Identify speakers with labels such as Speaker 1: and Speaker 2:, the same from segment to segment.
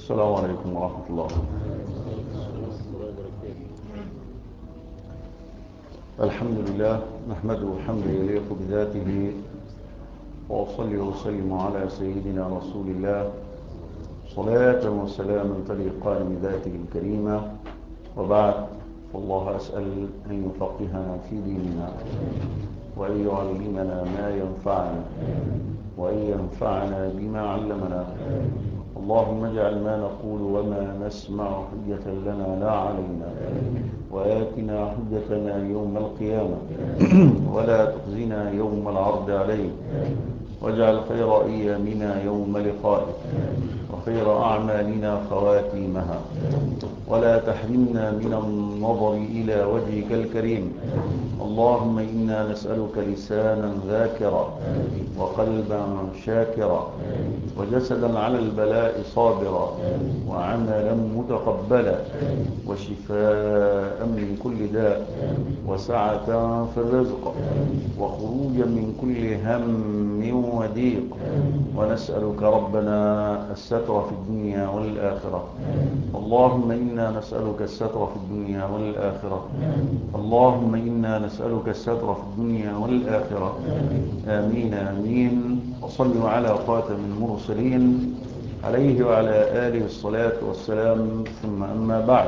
Speaker 1: السلام عليكم ورحمة الله. الحمد لله نحمده حمدا يليق بذاته، وأصلي وسلم على سيدنا رسول الله صلاة وسلاما تليقان بذاته الكريمة، وبعد، فالله أسأل أن يفقهنا في ديننا وأن يعلمنا ما ينفعنا وأن ينفعنا بما علمنا. اللهم اجعل ما نقول وما نسمع حجة لنا لا علينا، وآتنا حجتنا يوم القيامة ولا تخزنا يوم العرض عليك، واجعل خير أيامنا يوم لقائك وخير أعمالنا خواتيمها، ولا تحرمنا من النظر إلى وجهك الكريم. اللهم إنا نسألك لسانا ذاكرا وقلبا شاكرا وجسدا على البلاء صابرا وعملا متقبلا وشفاء من كل داء وسعة في الرزق وخروجا من كل هم وضيق. ونسألك ربنا الستر في الدنيا والآخرة. اللهم إنا نسألك الستر في الدنيا والآخرة. اللهم إنا نسألك الستر في الدنيا والآخرة. آمين آمين. وصلوا على خاتم المرسلين عليه وعلى آله الصلاة والسلام، ثم أما بعد،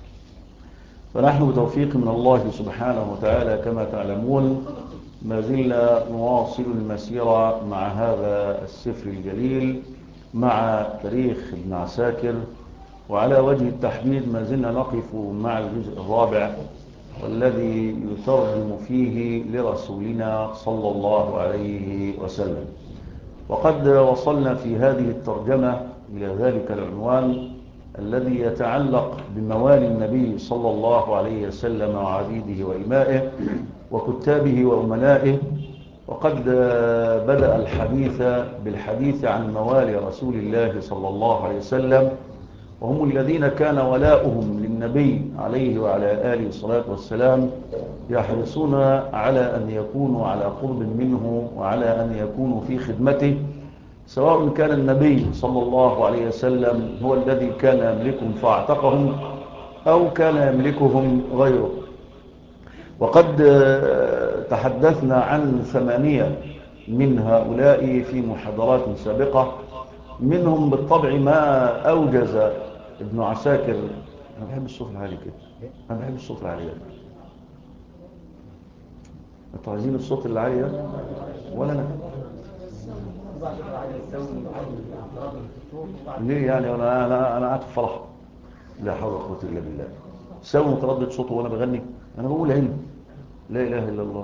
Speaker 1: فنحن بتوفيق من الله سبحانه وتعالى كما تعلمون ما زلنا نواصل المسيرة مع هذا السفر الجليل، مع تاريخ ابن عساكر، وعلى وجه التحديد ما زلنا نقف مع الجزء الرابع، والذي يترجم فيه لرسولنا صلى الله عليه وسلم. وقد وصلنا في هذه الترجمة إلى ذلك العنوان الذي يتعلق بموالي النبي صلى الله عليه وسلم وعبيده وإمائه وكتابه وأمنائه. وقد بدأ الحديث بالحديث عن موالي رسول الله صلى الله عليه وسلم، وهم الذين كان ولاؤهم للنبي عليه وعلى آله الصلاة والسلام يحرصون على أن يكونوا على قرب منه وعلى أن يكونوا في خدمته، سواء كان النبي صلى الله عليه وسلم هو الذي كان يملكهم فاعتقهم أو كان يملكهم غيره. وقد تحدثنا عن 8 من هؤلاء في محاضرات سابقة، منهم بالطبع ما أوجز ابن عساكر. أنا بحب الصوت العالي كده، أنا بحب الصوت العالي ده. أنتوا عايزين الصوت العالي ده ولا أنا؟ ليه يعني؟ أنا قاعد في فرح، لا حول ولا قوة إلا بالله. سوي متردد صوته وأنا بغني؟ أنا بقول علم، لا إله إلا الله.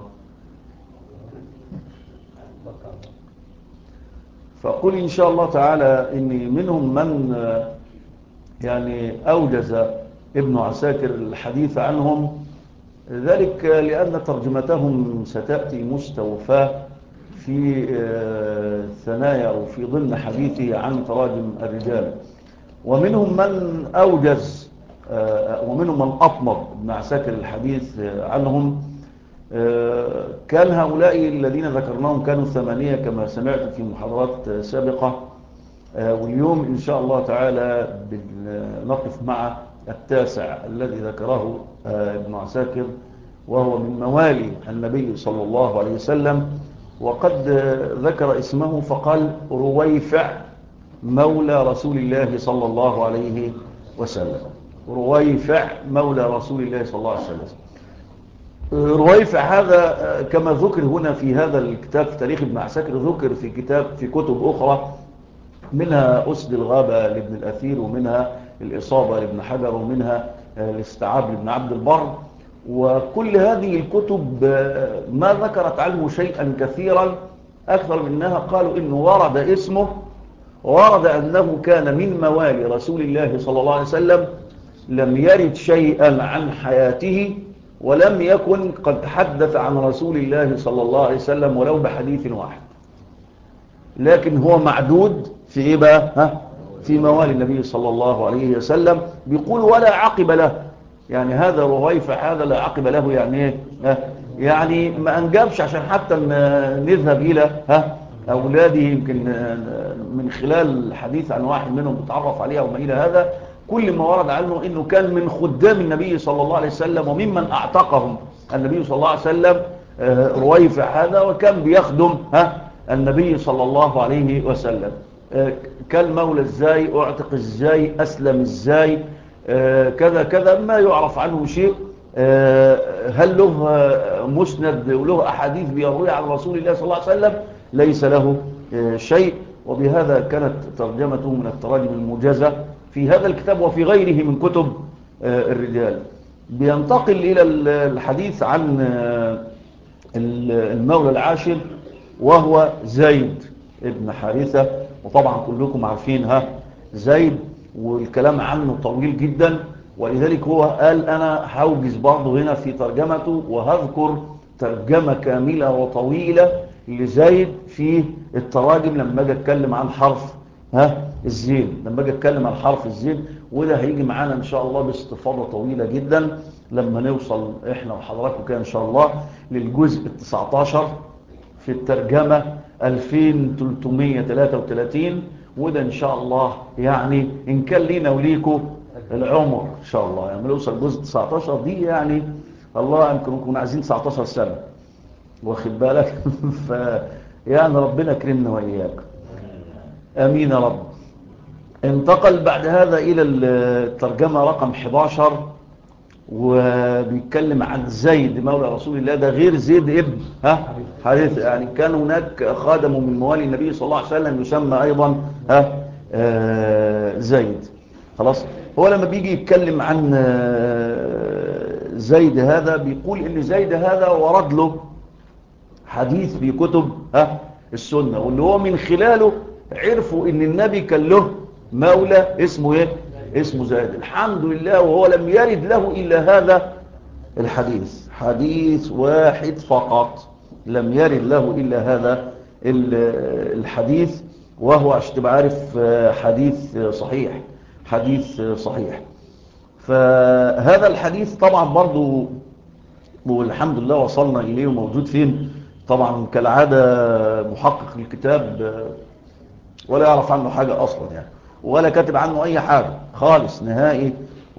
Speaker 1: فقل إن شاء الله تعالى إن منهم من يعني أوجز ابن عساكر الحديث عنهم، ذلك لأن ترجمتهم ستأتي مستوفاة في ثنايا أو في ضمن حديثه عن تراجم الرجال. ومنهم من أوجز ومنهم من أطمر ابن عساكر الحديث عنهم. كان هؤلاء الذين ذكرناهم كانوا 8 كما سمعت في محاضرات سابقة، واليوم إن شاء الله تعالى نقف مع 9 الذي ذكره ابن عساكر، وهو من موالي النبي صلى الله عليه وسلم. وقد ذكر اسمه فقال رويفع مولى رسول الله صلى الله عليه وسلم. رويفع مولى رسول الله صلى الله عليه وسلم. رويفع هذا كما ذكر هنا في هذا الكتاب في تاريخ ابن عساكر، ذكر في كتب أخرى، منها أسد الغابة لابن الأثير، ومنها الإصابة لابن حجر، ومنها الاستيعاب لابن عبد البر. وكل هذه الكتب ما ذكرت عنه شيئا كثيرا، أكثر منها قالوا إنه ورد اسمه، ورد أنه كان من موالي رسول الله صلى الله عليه وسلم، لم يرد شيئا عن حياته، ولم يكن قد تحدث عن رسول الله صلى الله عليه وسلم ولو بحديث واحد، لكن هو معدود في إيه بقى؟ في موالي النبي صلى الله عليه وسلم. بيقول ولا عقب له، يعني هذا رويفع هذا لا عقب له، يعني ايه؟ يعني ما انجبش عشان حتى نذهب الى أولادي يمكن من خلال الحديث عن واحد منهم بتعرف عليه وما إلى هذا، كل ما ورد عنه أنه كان من خدام النبي صلى الله عليه وسلم وممن أعتقهم النبي صلى الله عليه وسلم رويفع هذا، وكان بيخدم النبي صلى الله عليه وسلم. كان مولى ازاي، اعتق ازاي، اسلم ازاي، كذا كذا، ما يعرف عنه شيء. هل له مسند وله احاديث بيروي عن رسول الله صلى الله عليه وسلم؟ ليس له شيء. وبهذا كانت ترجمته من التراجم الموجزة في هذا الكتاب وفي غيره من كتب الرجال. بينتقل إلى الحديث عن المولى العاشر وهو زيد ابن حارثة. وطبعا كلكم عارفين زيد، والكلام عنه طويل جدا، ولذلك هو قال أنا هوجز برضه هنا في ترجمته وهذكر ترجمة كاملة وطويلة لزيد في التراجم لما اجي اتكلم عن حرف الزين، لما اجي اتكلم عن حرف الزين. وده هيجي معانا ان شاء الله باستفاضة طويلة جدا لما نوصل احنا وحضراتكم كده ان شاء الله للجزء 19 في الترجمة 2333. وده ان شاء الله يعني ان كان لينا وليكم العمر ان شاء الله، يعني نوصل الجزء 19 دي، يعني الله يمكن نكون عايزين 19 سنة واخد بالك. يعني ربنا كرمنا وإياك، أمين يا رب. انتقل بعد هذا إلى الترجمة رقم 11، وبيتكلم عن زيد مولى رسول الله. ده غير زيد ابن حارثة، يعني كان هناك خادم من موالي النبي صلى الله عليه وسلم يسمى أيضا زيد. خلاص، هو لما بيجي يتكلم عن زيد هذا بيقول إن زيد هذا ورد له حديث في كتب السنة، واللي هو من خلاله عرفوا ان النبي كان له مولى اسمه ايه؟ اسمه زيد. الحمد لله، وهو لم يرد له الا هذا الحديث، حديث واحد فقط لم يرد له الا هذا الحديث، وهو عشان تبقى عارف حديث صحيح، حديث صحيح. فهذا الحديث طبعا برضو والحمد لله وصلنا اليه وموجود فين؟ طبعا كالعادة محقق الكتاب ولا يعرف عنه حاجة أصلا يعني، ولا كاتب عنه أي حاجة خالص نهائي،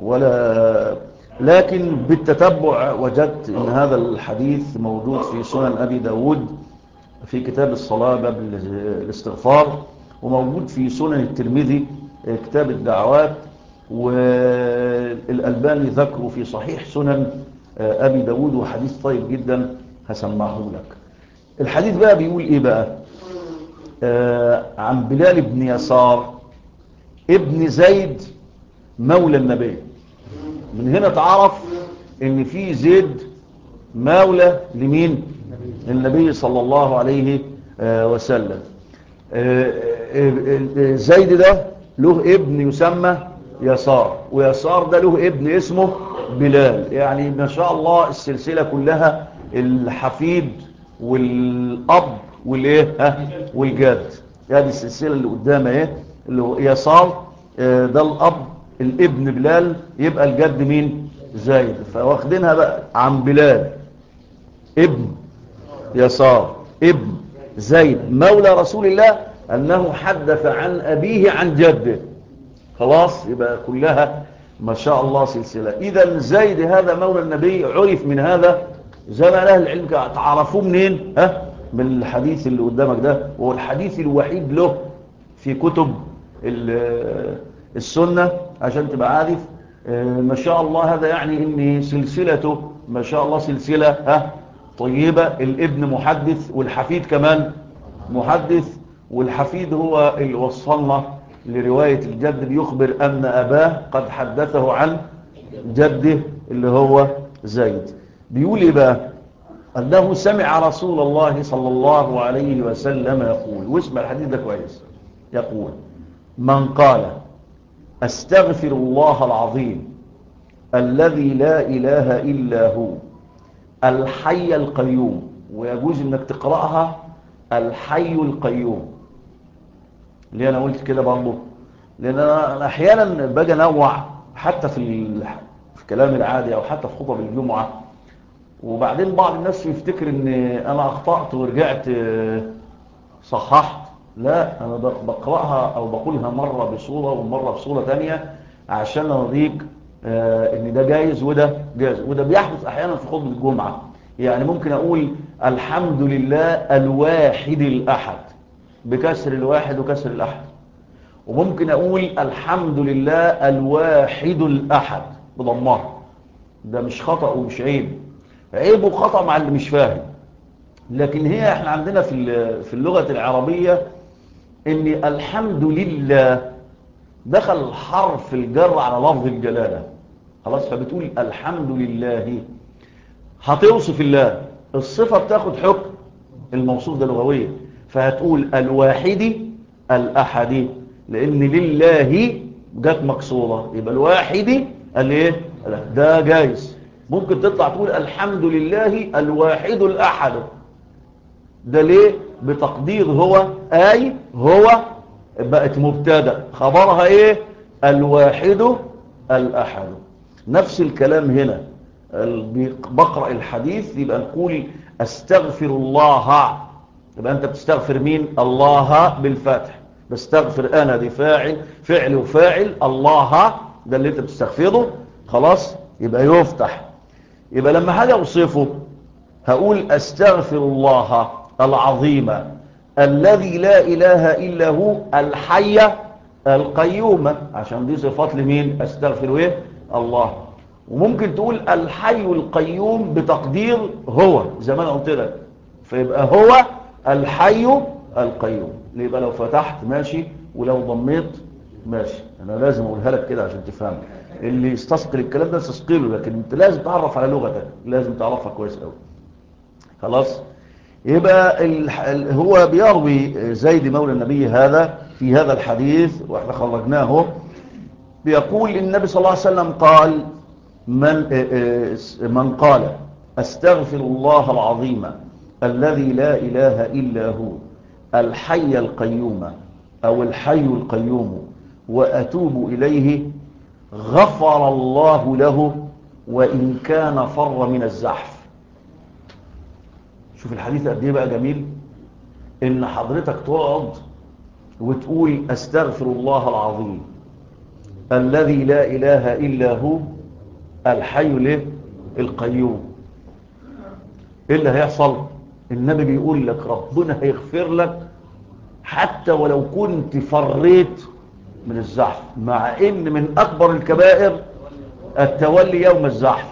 Speaker 1: لكن بالتتبع وجدت أن هذا الحديث موجود في سنن أبي داود في كتاب الصلاة باب الاستغفار، وموجود في سنن الترمذي كتاب الدعوات، والألباني ذكره في صحيح سنن أبي داود، وحديث طيب جدا هسمعه لك. الحديث بقى بيقول ايه بقى؟ عن بلال بن يسار ابن زيد مولى النبي. من هنا تعرف ان في زيد مولى لمين؟ النبي صلى الله عليه وسلم. زيد ده له ابن يسمى يسار، ويسار ده له ابن اسمه بلال. يعني ما شاء الله السلسلة كلها الحفيد والأب والايه والجد، هذه السلسلة اللي قدامها ايه؟ اللي هو يسار ده الأب، الابن بلال، يبقى الجد مين؟ زيد. فواخدينها بقى عن بلال ابن يسار ابن زيد مولى رسول الله أنه حدث عن أبيه عن جده. خلاص، يبقى كلها ما شاء الله سلسلة. إذا زيد هذا مولى النبي عرف من هذا زي ما أهل العلم تعرفوه منين؟ من الحديث اللي قدامك ده، وهو الحديث الوحيد له في كتب السنة عشان تبقى عارف. ما شاء الله هذا يعني ان سلسلته ما شاء الله سلسلة طيبة. الابن محدث والحفيد كمان محدث، والحفيد هو اللي وصلنا لرواية الجد بيخبر أن أباه قد حدثه عن جده اللي هو زيد. بيقول إيه بقى؟ أنه سمع رسول الله صلى الله عليه وسلم يقول، واسمع الحديث ده كويس، يقول: من قال أستغفر الله العظيم الذي لا إله إلا هو الحي القيوم، ويجوز أنك تقرأها الحي القيوم. ليه أنا قلت كده برضه؟ لأن أنا أحيانا باجي أنوع حتى في الكلام العادي أو حتى في خطب الجمعة، وبعدين بعض الناس يفتكر ان انا اخطأت ورجعت صححت، لا أنا بقرأها أو بقولها مرة بصورة ومرة بصورة تانية عشان أريك إن ده جايز وده جايز، وده بيحدث أحيانا في خطبة الجمعة. يعني ممكن أقول الحمد لله الواحد الأحد بكسر الواحد وكسر الأحد، وممكن أقول الحمد لله الواحد الأحد بضمها. ده مش خطأ ومش عيب، عيب وخطأ مع اللي مش فاهم. لكن هي احنا عندنا في اللغة العربية ان الحمد لله دخل حرف الجر على لفظ الجلالة، خلاص، فبتقول الحمد لله، هتوصف الله، الصفة بتاخد حكم الموصوف ده لغوية، فهتقول الواحد الأحد، لأن لله جت مكسورة، يبقى الواحد الايه ده جايز. ممكن تطلع تقول الحمد لله الواحد الأحد، ده ليه؟ بتقدير هو، أي هو بقت مبتدأ، خبرها ايه؟ الواحد الأحد. نفس الكلام هنا، بقرأ الحديث يبقى نقول استغفر الله، يبقى انت بتستغفر مين؟ الله بالفتح، بستغفر انا، دي فعل وفاعل، الله ده اللي انت بتستغفره، خلاص، يبقى يفتح. يبقى لما حاجة اوصفه هقول استغفر الله العظيم الذي لا اله الا هو الحي القيوم، عشان دي صفات لمين؟ استغفر ايه؟ الله. وممكن تقول الحي القيوم بتقدير هو زي ما انا قلت لك، فيبقى هو الحي القيوم. يبقى لو فتحت ماشي، ولو ضميت ماشي. انا لازم اقولها لك كده عشان تفهم. اللي يستثقل الكلام ده تستثقله، لكن انت لازم تعرف على لغتك، لازم تعرفها كويس قوي. خلاص. يبقى هو بيروي زيد مولى النبي هذا في هذا الحديث واحنا خرجناه، بيقول النبي صلى الله عليه وسلم قال من قال استغفر الله العظيم الذي لا إله إلا هو الحي القيوم أو الحي القيوم وأتوب إليه غفر الله له وإن كان فر من الزحف. شوف الحديث قد ايه بقى جميل، ان حضرتك تقعد وتقول استغفر الله العظيم الذي لا اله الا هو الحي له القيوم. ايه اللي هيحصل؟ النبي بيقول لك ربنا هيغفر لك حتى ولو كنت فريت من الزحف، مع ان من اكبر الكبائر التولي يوم الزحف.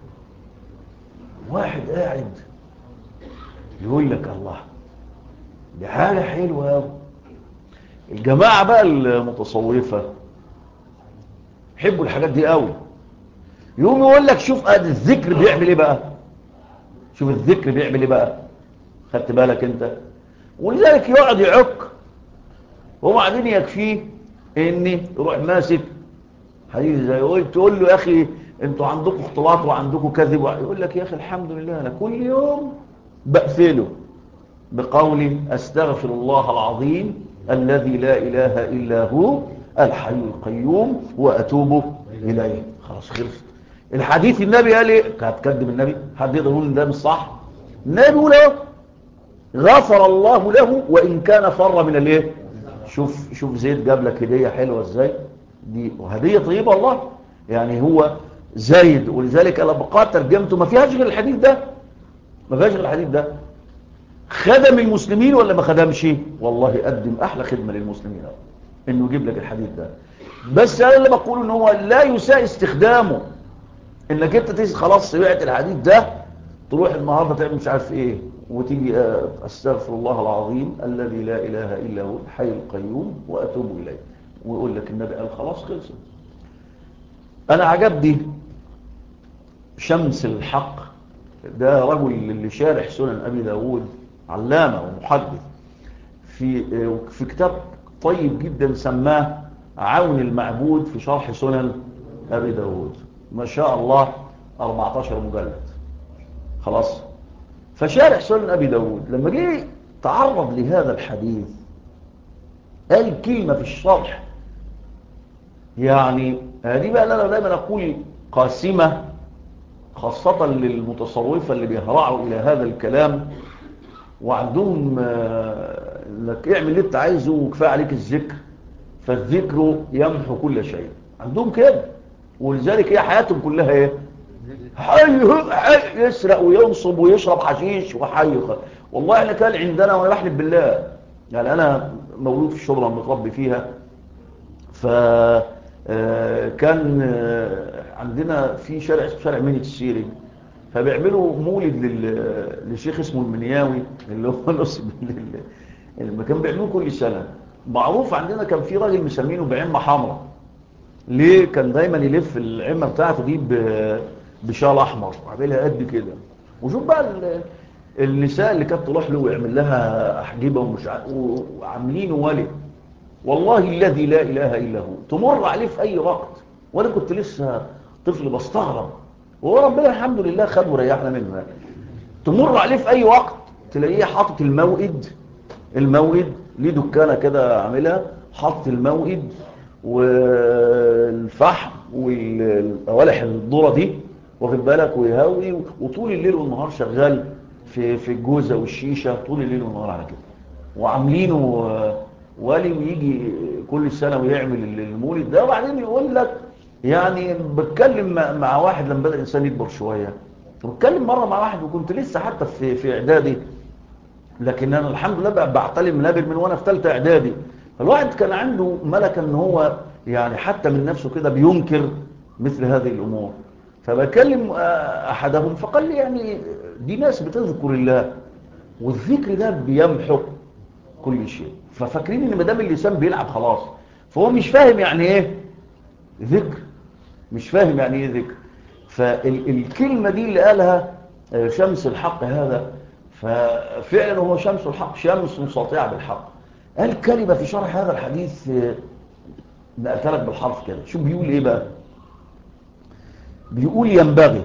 Speaker 1: واحد قاعد يقول لك الله دي حاجة حلوة قوي. الجماعة بقى المتصوفة يحبوا الحاجات دي قوي، يقوم يقول لك شوف الذكر بيعمل ايه بقى، شوف الذكر بيعمل ايه بقى، خدت بالك انت؟ ولذلك يقعد يعك، وبعدين يكفيه ان يروح ماسك حديث زي تقول له يا اخي انتوا عندكم اختلاط وعندكم كذب، يقول لك يا اخي الحمد لله انا كل يوم بقفله بقولي استغفر الله العظيم الذي لا اله الا هو الحي القيوم واتوب اليه. خلاص خلصت الحديث. النبي قال ايه؟ هتكذب النبي؟ حد يقدر يقول ان ده مش صح؟ النبي بيقول اهو غفر الله له وان كان فر من الايه. شوف زيد جاب لك هديه حلوه ازاي، دي هديه طيبه والله. يعني هو زايد، ولذلك انا بقى ترجمته ما فيهاش غير الحديث ده، ما فيهاش غير الحديث ده. خدم المسلمين ولا ما خدمش؟ والله قدم احلى خدمه للمسلمين انه يجيب لك الحديث ده. بس انا اللي بقول ان هو لا يساء استخدامه، انك انت تيجي خلاص سمعت الحديث ده تروح النهارده تعمل مش عارف ايه وتيجي استغفر الله العظيم الذي لا اله الا هو الحي القيوم واتوب اليه، ويقول لك النبي قال خلاص خلصت. انا عجبني شمس الحق ده رجل اللي شارح سنن ابي داود، علامه ومحدث، في كتاب طيب جدا سماه عون المعبود في شرح سنن ابي داود، ما شاء الله 14 مجلد. خلاص. فشارح سنن ابي داود لما جه تعرض لهذا الحديث قال كلمه في الشرح، يعني هذه بقى انا دايما اقول قاسمه خاصه للمتصوفه اللي بيهرعوا الى هذا الكلام وعندهم لك اعمل اللي انت عايزه وكفايه عليك الذكر، فالذكر يمحو كل شيء. عندهم كده، ولذلك هي حياتهم كلها ايه؟ حي يسرق وينصب ويشرب حشيش وحي. والله احنا كان عندنا، وانا بحلف بالله، يعني انا مولود في الشبرا متربي فيها، فكان عندنا في شارع اسمه شارع منية السيري، فبيعملوا مولد للشيخ اسمه المنياوي اللي هو نصب المكان، بيعملوه كل سنة. معروف عندنا كان في راجل مسمينه بعمة حمراء. ليه؟ كان دايما يلف العمة بتاعته دي بشال احمر وعملها قد كده. وشوف بقى النساء اللي كانت تروح له ويعمل لها احجبه ومش وعاملينه ولي. والله الذي لا اله الا هو تمر عليه في اي وقت، وانا كنت لسه طفل بستغرب، وربنا الحمد لله خد وريحنا منه. تمر عليه في اي وقت تلاقيه حاطط الموئد ليه دكانه كده عاملها، حاطط الموئد والفحم والقوالح الذره دي، واخد بالك، ويهوي، وطول الليل والنهار شغال في الجوزه والشيشه طول الليل والنهار على كده. وعاملينه ولي، ويجي كل سنه ويعمل المولد ده. وبعدين يقول لك يعني بتكلم مع واحد لما بدا الانسان يكبر شويه، بتكلم مره مع واحد وكنت لسه حتى في اعدادي، لكن انا الحمد لله بعتلم منابر من وانا في ثالثه اعدادي. فالواحد كان عنده ملكه ان هو يعني حتى من نفسه كده بينكر مثل هذه الامور. فبكلم احدهم فقال لي يعني دي ناس بتذكر الله، والذكر ده بيمحو كل شيء. ففاكرين ان ما دام اللسان بيلعب خلاص، فهو مش فاهم يعني ايه ذكر، مش فاهم يعني ايه ذكر. فالكلمه دي اللي قالها شمس الحق هذا، ففعلا هو شمس الحق، شمس ساطعه بالحق. قال كلمه في شرح هذا الحديث نقلتها لك بالحرف كده. شو بيقول ايه بقى؟ بيقول ينبغي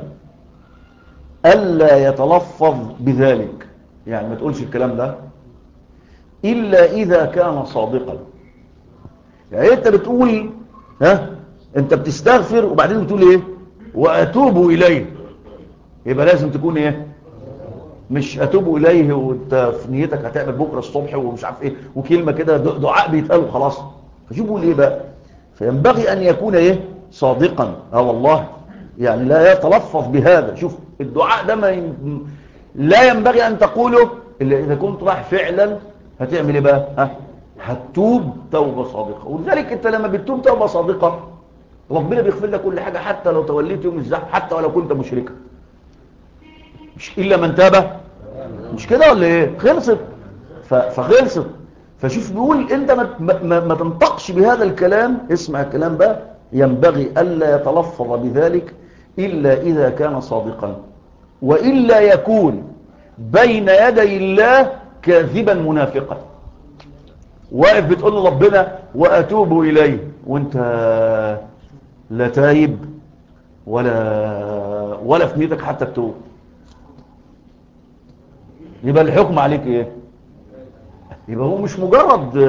Speaker 1: الا يتلفظ بذلك، يعني ما تقولش الكلام ده الا اذا كان صادقا. يعني انت بتقول انت بتستغفر وبعدين بتقول ايه؟ واتوب اليه. يبقى لازم تكون ايه؟ مش اتوب اليه وانت في نيتك هتعمل بكره الصبح ومش عارف ايه وكلمه كده دعاء بيتقال وخلاص. فشوف بيقول ايه بقى؟ فينبغي ان يكون ايه؟ صادقا. والله يعني لا يتلفظ بهذا. شوف الدعاء ده لا ينبغي ان تقوله الا اذا كنت رايح فعلا هتعمل ايه بقى؟ هتتوب توبه صادقه. ولذلك انت لما بتتوب توبه صادقه ربنا بيغفر لك كل حاجه، حتى لو توليت يوم الزحف، حتى ولو كنت مشركا. مش الا من تاب، مش كده ولا ايه؟ خلصت. فخلصت. فشوف بيقول انت ما تنطقش بهذا الكلام. اسمع الكلام بقى، ينبغي الا يتلفظ بذلك الا اذا كان صادقا، والا يكون بين يدي الله كاذبا منافقا. واقف بتقول له ربنا واتوب اليه وانت لا تايب ولا في نيتك حتى تتوب، يبقى الحكم عليك ايه؟ يبقى هو مش مجرد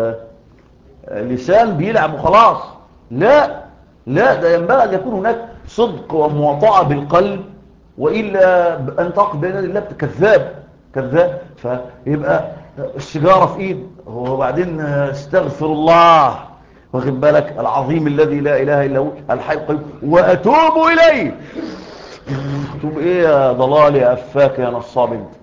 Speaker 1: لسان بيلعب وخلاص. لا ده ينبغي ان يكون هناك صدق ومواطعه بالقلب، والا ان تقف بين الله كذاب. فيبقى السيجاره في ايد وبعدين استغفر الله، واخد بالك، العظيم الذي لا اله الا هو الحي القيوم واتوب اليه. تتوب ايه يا ضلال يا افاك يا نصاب انت؟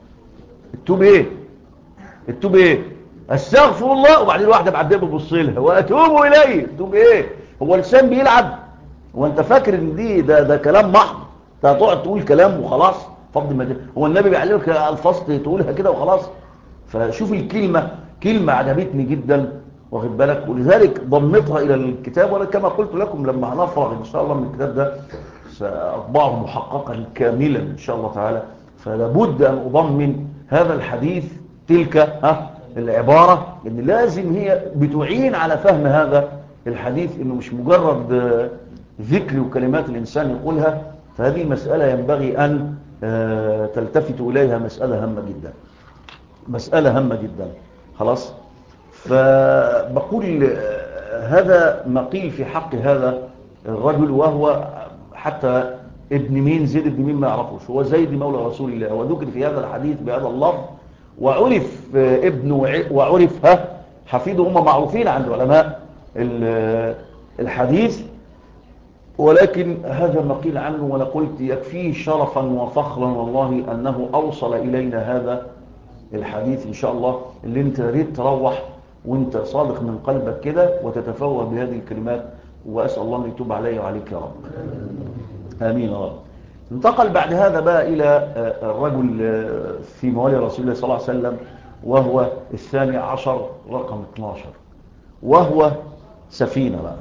Speaker 1: التوب ايه؟ استغفر الله وبعدين واحده بعدين بتبص لها واتوب اليه. تتوب ايه؟ هو لسان بيلعب؟ وانت فاكر ان ده كلام محض؟ انت هتقعد تقول كلام وخلاص؟ فضل ما هو النبي بيعلمك الفاظ تقولها كده وخلاص؟ فشوف الكلمه، كلمه عجبتني جدا، واخد بالك، ولذلك ضمتها الى الكتاب. وانا كما قلت لكم لما هنفرغ ان شاء الله من الكتاب ده ساطبعه محققا كاملا ان شاء الله تعالى. فلابد ان اضمن هذا الحديث تلك العبارة، ان لازم هي بتعين على فهم هذا الحديث، انه مش مجرد ذكر وكلمات الانسان يقولها. فهذه مسألة ينبغي ان تلتفت اليها، مسألة هامة جدا. خلاص. فبقول هذا ما قيل في حق هذا الرجل، وهو حتى ابن مين؟ زيد ابن مين؟ ما يعرفوش. هو زيد مولى رسول الله، وذكر في هذا الحديث بهذا اللفظ وعرف ابنه وعرف حفيده، هم معروفين عند علماء الحديث، ولكن هذا ما قيل عنه، وأنا قلت يكفيه شرفا وفخرا والله أنه أوصل إلينا هذا الحديث إن شاء الله، اللي انت ريت تروح وانت صادق من قلبك كده وتتفوه بهذه الكلمات، وأسأل الله أن يتوب علي وعليك يا رب. آمين يا رب. انتقل بعد هذا بقى إلى الرجل في موالي رسول الله صلى الله عليه وسلم، وهو الثاني عشر رقم 12، وهو سفينة بقى.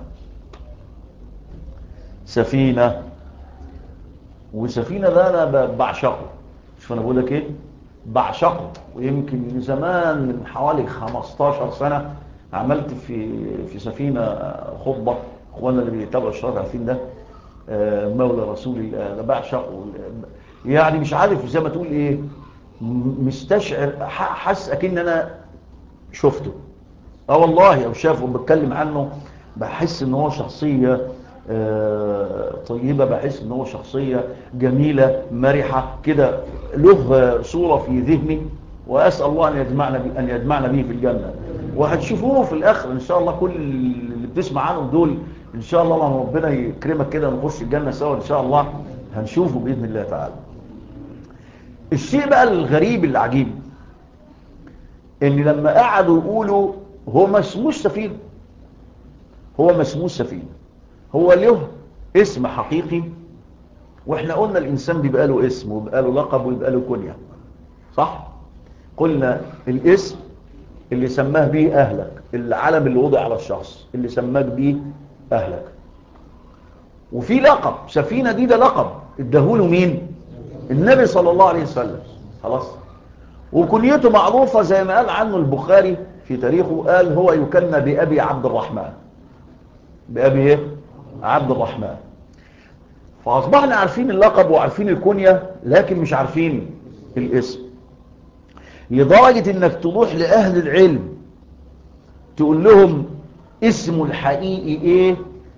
Speaker 1: سفينة، وسفينة ده أنا بعشقه. شوف أنا بقول لك إيه، بعشقه. ويمكن من زمان، من حوالي 15 سنة عملت في سفينة خطبة. اخوانا اللي بيتابعوا الشرح عارفين ده، مولى رسول الله، انا بعشقه. يعني مش عارف زي ما تقول ايه، مستشعر، حاسس اكن انا شفته. والله او شافه بتكلم عنه، بحس ان هو شخصية طيبة، بحس ان هو شخصية جميلة مرحة كده، له صورة في ذهني، واسأل الله ان يجمعنا به في الجنة. وهتشوفوه في الاخر ان شاء الله. كل اللي بتسمع عنهم دول ان شاء الله لما ربنا يكرمك كده نخش الجنة سوا ان شاء الله، هنشوفه باذن الله تعالى. الشيء بقى الغريب العجيب ان لما قعدوا يقولوا هو ما اسموش سفينة، هو ما اسموش سفينة، هو له اسم حقيقي. واحنا قلنا الانسان بيبقى له اسم وبيبقى له لقب ويبقى له كنية، صح؟ قلنا الاسم اللي سماه به اهلك، العلم اللي وضع على الشخص اللي سماك به اهلك. وفي لقب سفينة دي، ده لقب اداهوله مين؟ النبي صلى الله عليه وسلم. خلاص. وكنيته معروفة زي ما قال عنه البخاري في تاريخه، قال هو يكنى بأبي عبد الرحمن. بأبي ايه؟ عبد الرحمن. فأصبحنا عارفين اللقب وعارفين الكنية، لكن مش عارفين الاسم. لدرجة انك تروح لأهل العلم تقول لهم اسمه الحقيقي ايه،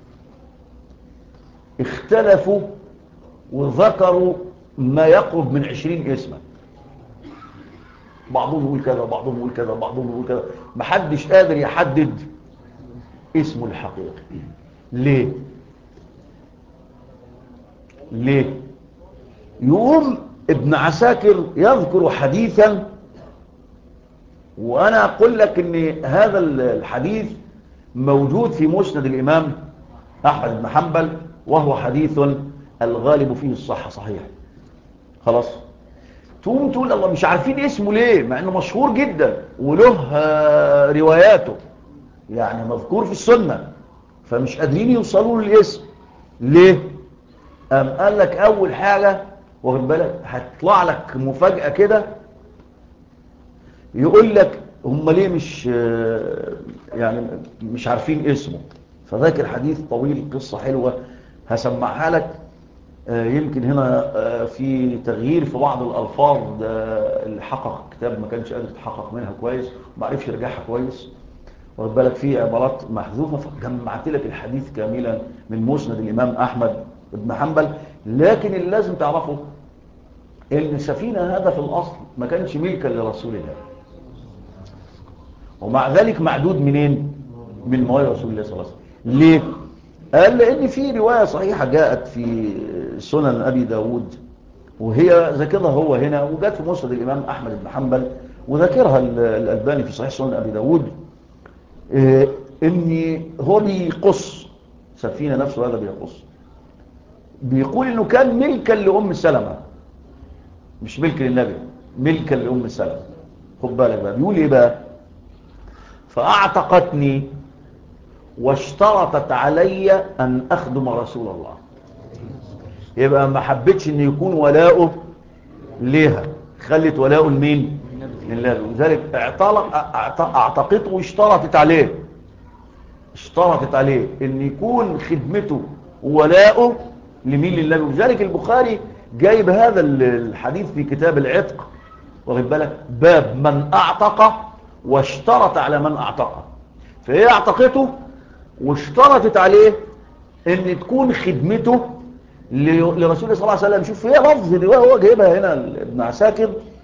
Speaker 1: اختلفوا وذكروا ما يقرب من 20 اسما. بعضهم يقول كذا، بعضهم يقول كذا، بعضهم يقول كذا، محدش قادر يحدد اسمه الحقيقي. ليه؟ ليه؟ يقوم ابن عساكر يذكر حديثا، وانا اقول لك ان هذا الحديث موجود في مسند الامام احمد بن حنبل، وهو حديث الغالب فيه الصحة، صحيح. خلاص. تقوم تقول الله مش عارفين اسمه ليه، مع انه مشهور جدا وله رواياته، يعني مذكور في السنة، فمش قادرين يوصلوا للاسم. ليه؟ قال لك اول حاجة، واخد بالك، هتطلع لك مفاجأة كده، يقول لك هم ليه يعني مش عارفين اسمه. فذاكر حديث طويل، قصة حلوة هسمعها لك. يمكن هنا في تغيير في بعض الألفاظ، اللي حقق كتاب ما كانش قادر يتحقق منها كويس وما عرفش يرجعها كويس، واخد بالك، في عبارات محذوفة، فجمعت لك الحديث كاملا من مسند الإمام أحمد بن حنبل. لكن اللي لازم تعرفه ان السفينة هذا في الأصل ما كانش ملكا لرسول الله، ومع ذلك معدود منين؟ من موالي رسول الله صلى الله عليه وسلم. ليه؟ قال لأن في رواية صحيحة جاءت في سنن أبي داود، وهي ذكرها هو هنا، وجاءت في مسند الإمام أحمد بن حنبل، وذكرها الألباني في صحيح سنن أبي داود، إن هو بيقص سفينة نفسه، هذا بيقص، بيقول إنه كان ملكا لأم سلمة، مش ملك للنبي، ملكا لأم سلمة. خد بالك بقى، بيقول إيه بقى؟ فأعتقتني واشترطت علي أن أخدم رسول الله. يبقى ما حبتش أن يكون ولاؤه ليها، خلت ولاؤه لمين؟ لله. لذلك اعتقته واشترطت عليه، اشترطت عليه أن يكون خدمته وولاؤه لمين؟ لله. لذلك البخاري جايب هذا الحديث في كتاب العتق، واخد بالك، باب من أعتق واشترط على من أعتقه. فهي اعتقته واشترطت عليه ان تكون خدمته لرسول الله صلى الله عليه وسلم. شوف هي لفظ دي هو جايبها هنا ابن عساكر،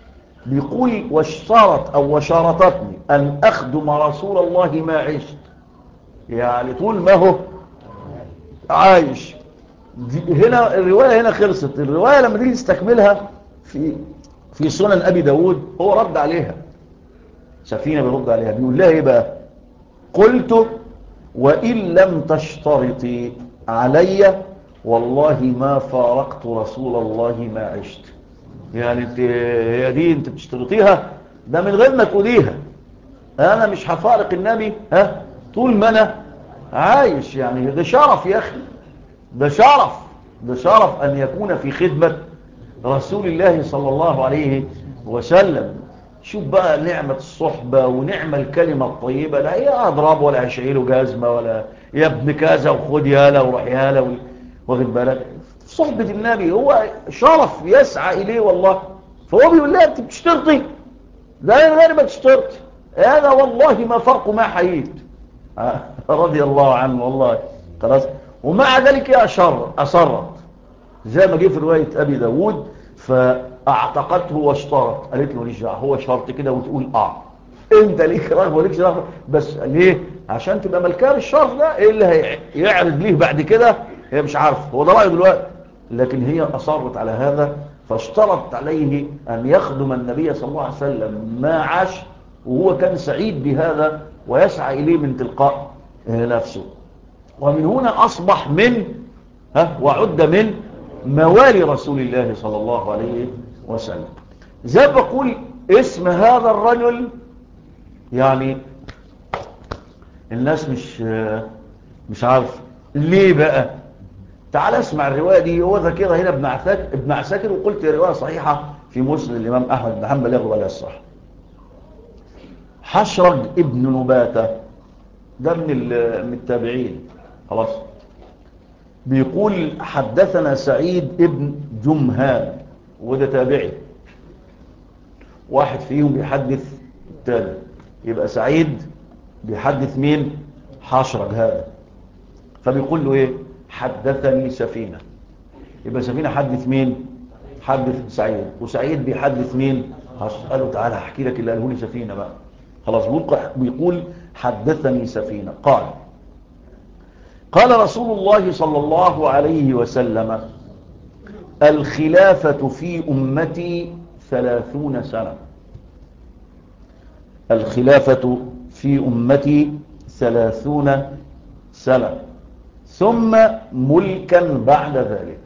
Speaker 1: بيقول وشارطتني أن أخدم رسول الله ما عشت، يعني طول ما هو عايش. هنا الرواية هنا خلصت. الرواية لما تيجي تستكملها في سنن أبي داود، هو رد عليها، سفينة بيرد عليها، بيقول لها ايه بقى؟ قلت وإن لم تشترطي علي والله ما فارقت رسول الله ما عشت. يعني انت هي دي انت بتشترطيها، ده من غير ما تقوليها، انا مش هفارق النبي طول ما انا عايش. يعني ده شرف يا اخي، ده شرف، ده شرف ان يكون في خدمة رسول الله صلى الله عليه وسلم. شوف بقى نعمة الصحبة ونعمة الكلمة الطيبة، لا هي اضرب ولا هشيله جزمة ولا يا ابن كذا وخد يالا وروح يالا واخد بالك. صحبة النبي هو شرف يسعى اليه والله. فهو بيقول لها انت بتشترطي، ده غير ما تشترط، انا والله ما فرق ما حييت. رضي الله عنه والله. خلاص. ومع ذلك يا اصرت زي ما جه في رواية ابي داود، فاعتقدته واشترط. قالت له ليش دعوه، هو شرط كده وتقول انت ليك رغبه وليك رغبه، بس ليه؟ عشان تبقى ملكان الشرط ده. ايه اللي هيعرض ليه بعد كده؟ هي مش عارفه، هو ده رايه دلوقتي، لكن هي اصرت على هذا، فاشترطت عليه ان يخدم النبي صلى الله عليه وسلم ما عاش، وهو كان سعيد بهذا ويسعى اليه من تلقاء نفسه. ومن هنا اصبح من وعد من موالي رسول الله صلى الله عليه وسلم. زي ما بقول اسم هذا الرجل، يعني الناس مش عارف ليه بقى. تعال اسمع الرواية دي، هو ذاكرها هنا ابن عساكر، وقلت رواية صحيحة في مسند الإمام أحمد بن حنبل يغلب عليها الصح. حشرج ابن نباتة ده من التابعين، خلاص. بيقول حدثنا سعيد ابن جمهان، وده تابعي، واحد فيهم بيحدث التاني، يبقى سعيد بيحدث مين؟ حشرج هذا. فبيقول له ايه؟ حدثني سفينة. يبقى سفينة حدث مين؟ حدث سعيد، وسعيد بيحدث مين؟ قال له تعالى احكي لك اللي قاله لي سفينة بقى. خلاص. بيقول حدثني سفينة قال رسول الله صلى الله عليه وسلم الخلافة في أمتي 30 سنة. الخلافة في أمتي 30 سنة ثم ملكا بعد ذلك.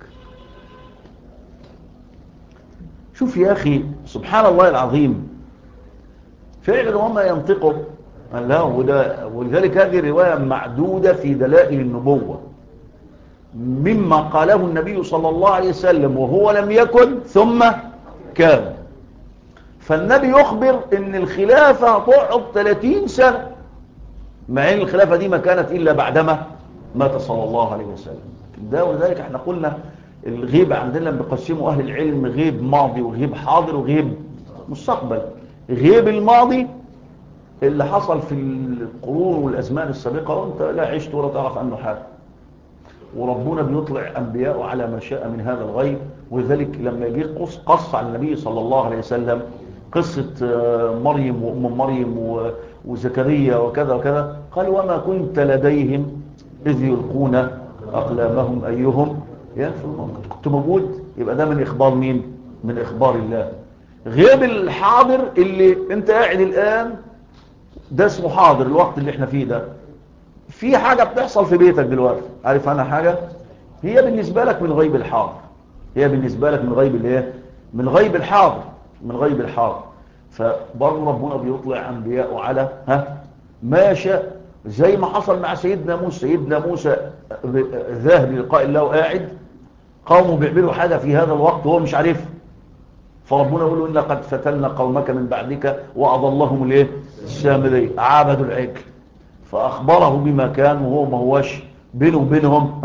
Speaker 1: شوف يا أخي سبحان الله العظيم، فعلا وما ينطقه لا. ولذلك هذه الرواية معدودة في دلائل النبوة، مما قاله النبي صلى الله عليه وسلم وهو لم يكن ثم كان. فالنبي يخبر ان الخلافة تقعد 30 سنة، مع ان الخلافة دي ما كانت الا بعدما مات صلى الله عليه وسلم. ده ولذلك احنا قلنا الغيب عندنا بقسمه اهل العلم غيب ماضي وغيب حاضر وغيب مستقبل. غيب الماضي اللي حصل في القرون والازمان السابقة وانت لا عشت ولا تعرف عنه حاجة، وربنا بيطلع أنبياء على ما شاء من هذا الغيب. ولذلك لما يجي قص عن النبي صلى الله عليه وسلم قصة مريم وأم مريم وزكريا وكذا وكذا، قال وما كنت لديهم إذ يلقون أقلامهم أيهم ينفع. كنت موجود. يبقى ده من إخبار مين؟ من إخبار الله. غيب الحاضر اللي انت قاعد الآن ده اسمه حاضر، الوقت اللي احنا فيه ده. في حاجة بتحصل في بيتك دلوقتي، عارف عنها حاجة؟ هي بالنسبة لك من غيب الحاضر، هي بالنسبة لك من غيب الايه؟ من غيب الحاضر، من غيب الحاضر. فبرضه ربنا بيطلع أنبياء على ما شاء، زي ما حصل مع سيدنا موسى. سيدنا موسى ذاهب للقاء الله وقاعد، قومه بيعملوا حاجة في هذا الوقت وهو مش عارف، فربنا يقول له إن قد فتلنا قومك من بعدك وأضلهم الايه؟ السامري، عبدوا العجل. فأخبره بما كان وهو ما هوش بينه وبينهم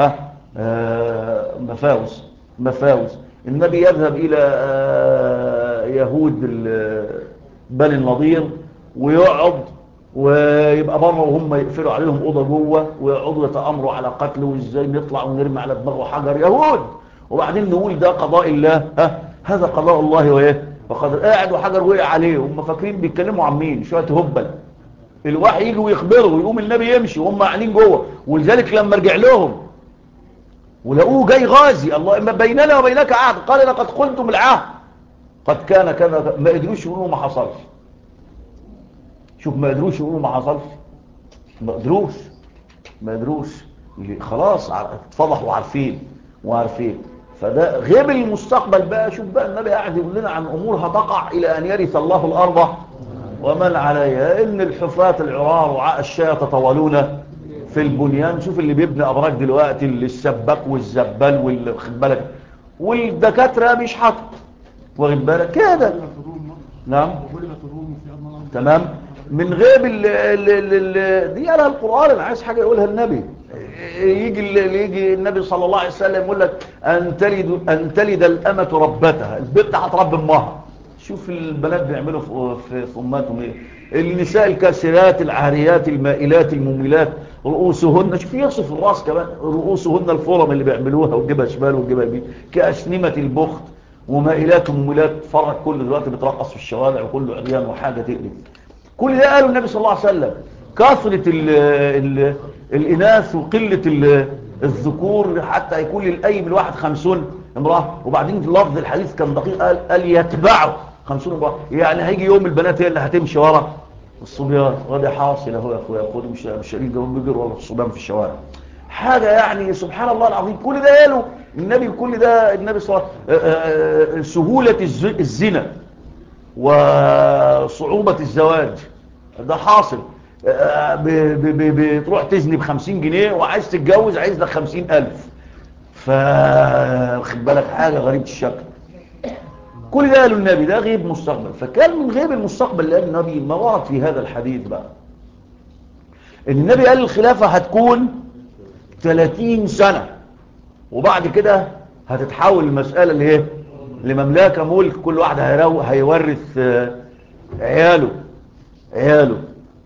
Speaker 1: مفاوز. النبي يذهب إلى يهود بني النضير ويقعد ويبقى بره وهم يقفلوا عليهم أوضة جوه ويقعدوا يتأمروا على قتله وإزاي نطلع ونرمي على دماغه حجر. يهود. وبعدين نقول ده قضاء الله، هذا قضاء الله وإيه فقد قاعد وحجر وقع عليه، هم فاكرين بيتكلموا عن مين، شويه هبل. الوحي يجي ويخبره ويقوم النبي يمشي وهم قاعدين جوه. ولذلك لما رجع لهم ولقوه جاي غازي، الله ما بيننا وبينك عهد، قال لقد قلتم العهد قد كان كذا، ما قدروش يقولوا ما حصلش. شوف، ما قدروش يقولوا ما حصلش، ما قدروش خلاص اتفضحوا وعارفين. فده غيب المستقبل بقى. شوف بقى النبي قاعد يقول لنا عن امور هتقع الى ان يرث الله الارض ومن عليها، ان الحفاة العرار وعاء الشاة يتطاولون في البنيان. شوف اللي بيبني ابراج دلوقتي، اللي السباك والزبال واللي واخد بالك، والدكاتره مش حاطط واخد بالك كده. نعم تمام. من غيب دي قالها القرآن، انا عايز حاجة يقولها النبي. يجي النبي صلى الله عليه وسلم يقول لك أن تلد الأمة ربتها، البنت هتربي امها. شوف البنات بيعملوا في امهاتهم ايه. النساء الكاسرات العاريات المائلات المميلات رؤوسهن، شوف يصف الراس كمان، رؤوسهن الفرم اللي بيعملوها وتجيبها شمال وتجيبها يمين كأسنمة البخت ومائلات ومميلات. فرق كل دلوقتي بترقص في الشوارع وكله عريان وحاجة تقلق. كل ده قاله النبي صلى الله عليه وسلم. كثرة الإناث وقلة الذكور، حتى يكون للأيم الواحد 50 امرأة. وبعدين لفظ الحديث كان دقيق، قال يتبعوا 50 امرأة، يعني هيجي يوم البنات هي اللي هتمشي ورا الصبيان. وده حاصل اهو يا اخويا، خدوا مش بيجروا ورا الصبيان في الشوارع. حاجة يعني سبحان الله العظيم. كل ده قاله النبي، كل ده النبي صلى الله عليه وسلم. سهولة الزنا وصعوبة الزواج ده حاصل. بتروح تزني ب50 جنيه وعايز تتجوز عايز لك 50,000. فخد بالك حاجة غريبة الشكل. كل ده قالوا النبي، ده غيب مستقبل. فكان من غيب المستقبل اللي قال النبي ما ورد في هذا الحديث بقى، ان النبي قال الخلافة هتكون 30 سنة، وبعد كده هتتحول المسألة اللي هي لمملكة ملك، كل واحد هيورث عياله.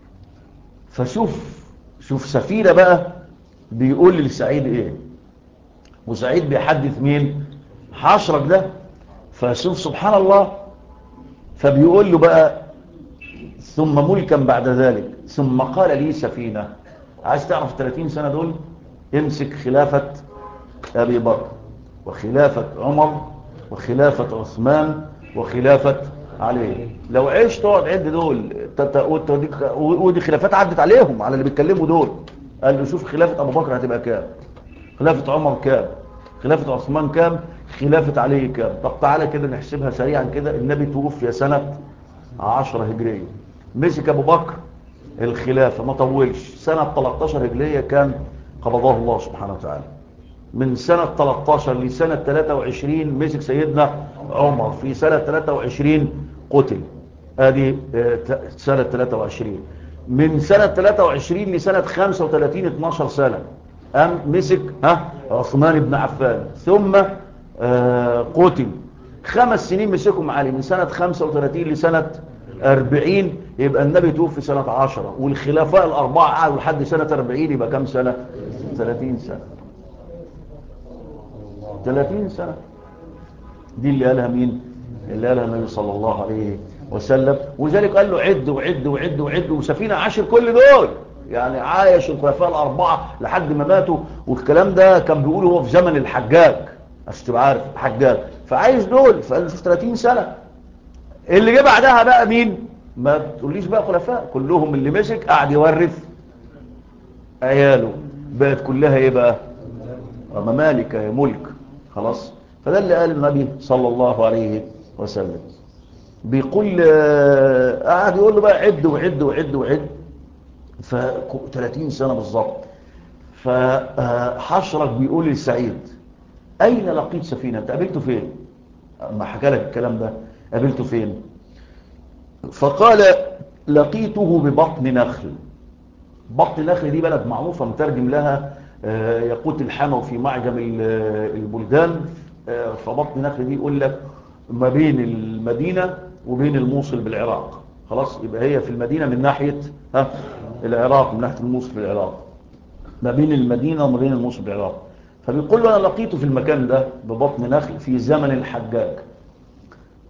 Speaker 1: فشوف سفينة بقى بيقول لسعيد ايه، وسعيد بيحدث مين؟ حشرك ده. فشوف سبحان الله، فبيقول له بقى ثم ملكا بعد ذلك، ثم قال لي سفينة. عايز تعرف 30 سنة دول؟ امسك خلافة أبي بكر وخلافة عمر وخلافة عثمان وخلافة علي. لو عشت تقعد عد دول، ودي خلافات عدت عليهم على اللي بيتكلموا دول. قال له شوف خلافة أبو بكر هتبقى كام، خلافة عمر كام، خلافة عثمان كام، خلافة علي كام. طب تعالى كده نحسبها سريعا كده. النبي توفي سنة 10 هجرية، مسك أبو بكر الخلافة ما طولش، سنة 13 هجرية كان قبضه الله سبحانه وتعالى. من سنة 13 لسنة 23 مسك سيدنا عمر، في سنة 23 قتل. ادي سنة 23. من سنة 23 لسنة 35 12 سنة مسك عثمان بن عفان، ثم قتل. 5 سنين مسكهم علي، من سنة 35 لسنة 40. يبقى النبي توفي سنة 10، والخلفاء الأربعة قعدوا لحد سنة 40. يبقى كم سنة؟ 30 سنة. 30 سنة دي اللي قالها مين؟ اللي قالها النبي صلى الله عليه وسلم. وذلك قال له عد وعد وعد وعد، وسفينة عاشر كل دول. يعني عايش الخلفاء الأربعة لحد ما ماتوا. والكلام ده كان بيقوله هو في زمن الحجاج، عشان تبقى عارف الحجاج. فعايش دول، فقال له 30 سنة. اللي جه بعدها بقى مين؟ ما تقوليش بقى خلفاء، كلهم اللي مسك قاعد يورث عياله، بقت كلها ايه بقى؟ ممالك، يا ملك خلاص. فده اللي قال النبي صلى الله عليه وسلم. بيقول قاعد يقول له بقى عد وعد وعد وعد، ف 30 سنة بالظبط. فحشرك بيقول لسعيد اين لقيت سفينة؟ انت قابلته فين؟ اما حكى لك الكلام ده قابلته فين؟ فقال لقيته ببطن نخل. بطن نخل دي بلد معروفة مترجم لها يقوت الحمى في معجم البلدان. فبطن نخل دي يقول لك ما بين المدينة وبين الموصل بالعراق. خلاص، يبقى هي في المدينة من ناحية العراق، من ناحية الموصل بالعراق، ما بين المدينة وما بين الموصل بالعراق. فبيقول له أنا لقيته في المكان ده ببطن نخل في زمن الحجاج.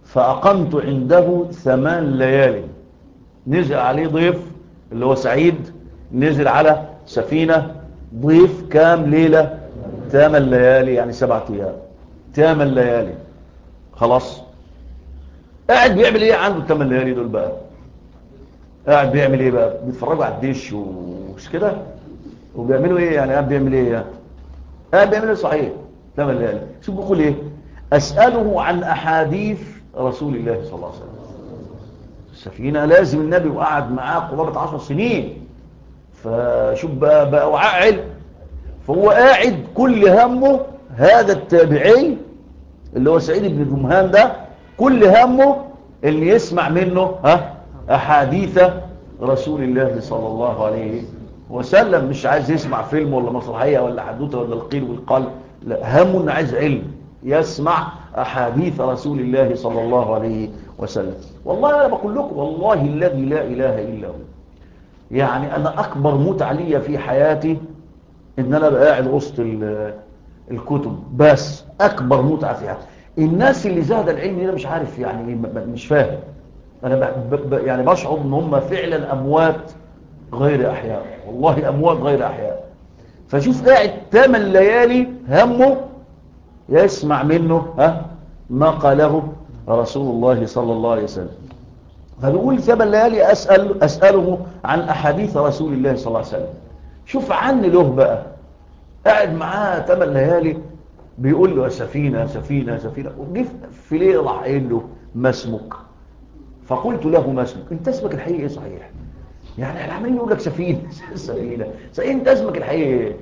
Speaker 1: فأقمت عنده 8 ليالي. نزل عليه ضيف اللي هو سعيد، نزل على سفينة ضيف كام ليلة؟ 8 ليالي، يعني 7 أيام. 8 ليالي خلاص. قاعد بيعمل ايه عنده 8 ليالي دول بقى؟ قاعد بيعمل ايه بقى؟ بيتفرجوا على الدش ومش كده؟ وبيعملوا ايه يعني؟ قاعد بيعمل ايه يعني؟ قاعد بيعمل ايه صحيح؟ 8 ليالي. شوف بيقول ايه؟ أسأله عن أحاديث رسول الله صلى الله عليه وسلم. السفينة لازم النبي وقعد معاه قرابة 10 سنين، فشوف بقى وعاء علم. فهو قاعد كل همه هذا التابعي اللي هو سعيد بن جمهان ده، كل همه اللي يسمع منه أحاديث رسول الله صلى الله عليه وسلم. مش عايز يسمع فيلم ولا مسرحية ولا حدوته ولا القيل والقال، لا، همه انه عايز علم، يسمع أحاديث رسول الله صلى الله عليه وسلم. والله أنا بقول لكم والله الذي لا إله إلا هو، يعني أنا أكبر متعة لي في حياتي إن أنا بقى قاعد وسط الكتب، بس أكبر متعة في حياتي. الناس اللي زهد العلم ده مش عارف يعني مش فاهم. أنا يعني بشعر إن هم فعلا أموات غير أحياء، والله أموات غير أحياء. فشوف قاعد 8 ليالي همه يسمع منه ما قاله رسول الله صلى الله عليه وسلم. فبيقول 8 ليالي أسأله عن أحاديث رسول الله صلى الله عليه وسلم. شوف عني له بقى، قاعد معاه 8 ليالي بيقول له سفينة سفينة سفينة. وجه في ليلة راح قايل له ما اسمك؟ فقلت له ما اسمك؟ انت اسمك الحقيقي صحيح؟ يعني احنا عمالين نقول لك سفينة سفينة، انت اسمك الحقيقي؟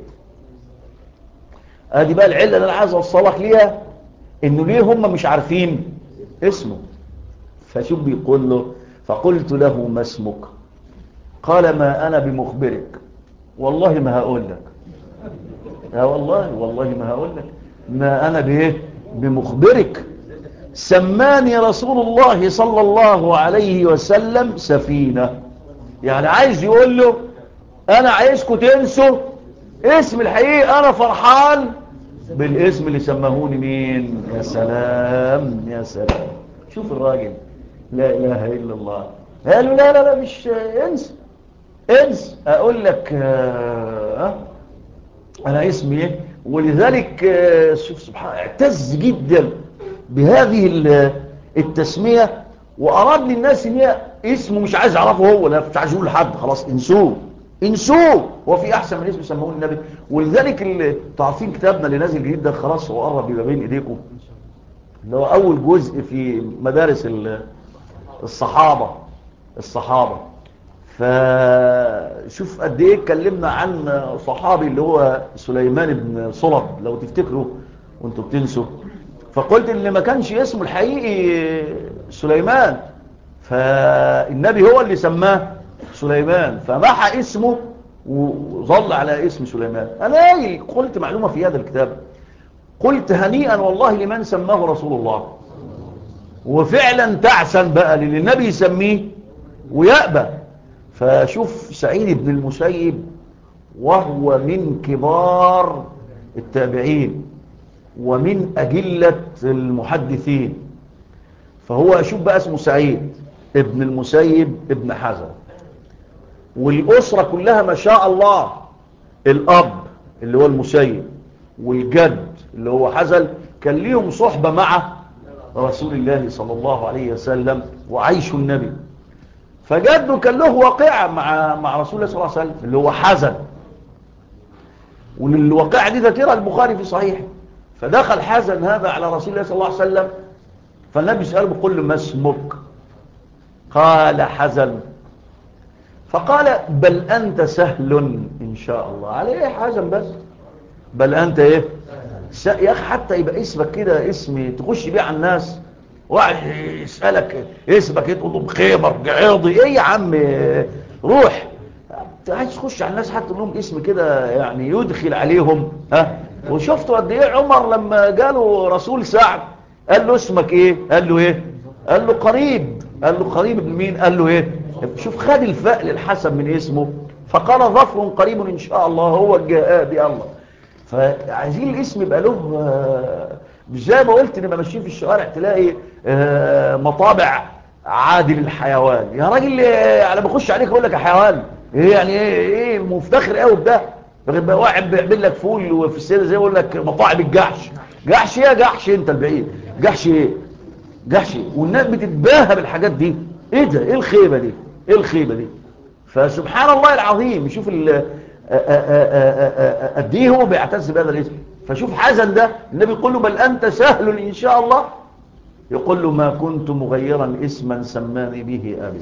Speaker 1: ادي بقى العلة اللي انا عايز اوصلك ليها، انه ليه هم مش عارفين اسمه. فشوف بيقول له فقلت له ما اسمك؟ قال ما انا بمخبرك، والله ما هقول لك. والله ما هقول لك. ما انا بايه؟ بمخبرك. سماني رسول الله صلى الله عليه وسلم سفينة. يعني عايز يقول له انا عايزكم تنسوا اسم الحقيقي، انا فرحان بالاسم اللي سماهوني مين. يا سلام يا سلام. شوف الراجل، لا اله الا الله. قالوا لا لا لا مش انس اقول لك انا اسمي ايه. ولذلك شوف سبحان اعتز جدا بهذه التسمية، واراد للناس ان هي اسمه مش عايز يعرفه هو، لا مش عايز يقول لحد، خلاص انسوه. هو في احسن من اسم سموه النبي. ولذلك تعرفين كتابنا اللي نازل جديد ده خلاص هو قرب يبقى بين ايديكم، اللي هو اول جزء في مدارس الصحابة. فشوف قد ايه اتكلمنا عن صحابي اللي هو سليمان بن صلب لو تفتكروا وانتوا بتنسوا. فقلت اللي ما كانش اسمه الحقيقي سليمان، فالنبي هو اللي سماه سليمان، فمحى اسمه وظل على اسم سليمان. انا قلت معلومة في هذا الكتاب، قلت هنيئا والله لمن سماه رسول الله. وفعلا تعسا بقى للي النبي يسميه ويأبى. فشوف سعيد بن المسيب وهو من كبار التابعين ومن أجلة المحدثين، فهو شوف بقى اسمه سعيد ابن المسيب ابن حزن. والأسرة كلها ما شاء الله، الأب اللي هو المسيب والجد اللي هو حزن كان ليهم صحبة مع رسول الله صلى الله عليه وسلم وعيشوا النبي. فجده كان له واقعة مع رسول الله صلى الله عليه وسلم اللي هو حزن، والواقعة دي ذكرها البخاري في صحيح. فدخل حزن هذا على رسول الله صلى الله عليه وسلم، فالنبي سأله بيقول له ما اسمك؟ قال حزن. فقال بل أنت سهل إن شاء الله. عليه ايه حزن بس؟ بل أنت ايه يا أخي، حتى يبقى اسمك كده اسم تخش بيه على الناس، واحد يسألك اسمك ايه تقول له بخيمر جعيضي، ايه يا عم روح. عايز تخش على الناس حتى لهم اسم كده يعني يدخل عليهم وشفتوا قد ايه عمر لما قالوا رسول سعد قال له اسمك ايه؟ قال له ايه؟ قال له قريب. قال له قريب ابن مين؟ قال له ايه؟ شوف خد الفأل الحسن من اسمه، فقال ظفر قريب ان شاء الله هو الجاء بالله. فعايزين الاسم يبقى له، مش زي ما قلت نبقى ماشيين في الشوارع تلاقي مطابع عادل الحيوان. يا راجل انا بخش عليك اقول لك يا حيوان، ايه يعني ايه مفتخر قوي بده؟ بقى واحد بيعمل لك فول وفي السيده زي يقول لك مطاعم الجحش. جحش ايه يا جحش انت البعيد؟ جحش ايه؟ جحش ايه؟ والناس بتتباهى بالحاجات دي. ايه ده؟ ايه الخيبه دي؟ ايه الخيبه دي؟ فسبحان الله العظيم. شوف قد ايه هو بيعتز بهذا الاسم. فشوف حزن ده، النبي يقول له بل انت سهل ان شاء الله. يقول له ما كنت مغيرا اسما سماني به ابي.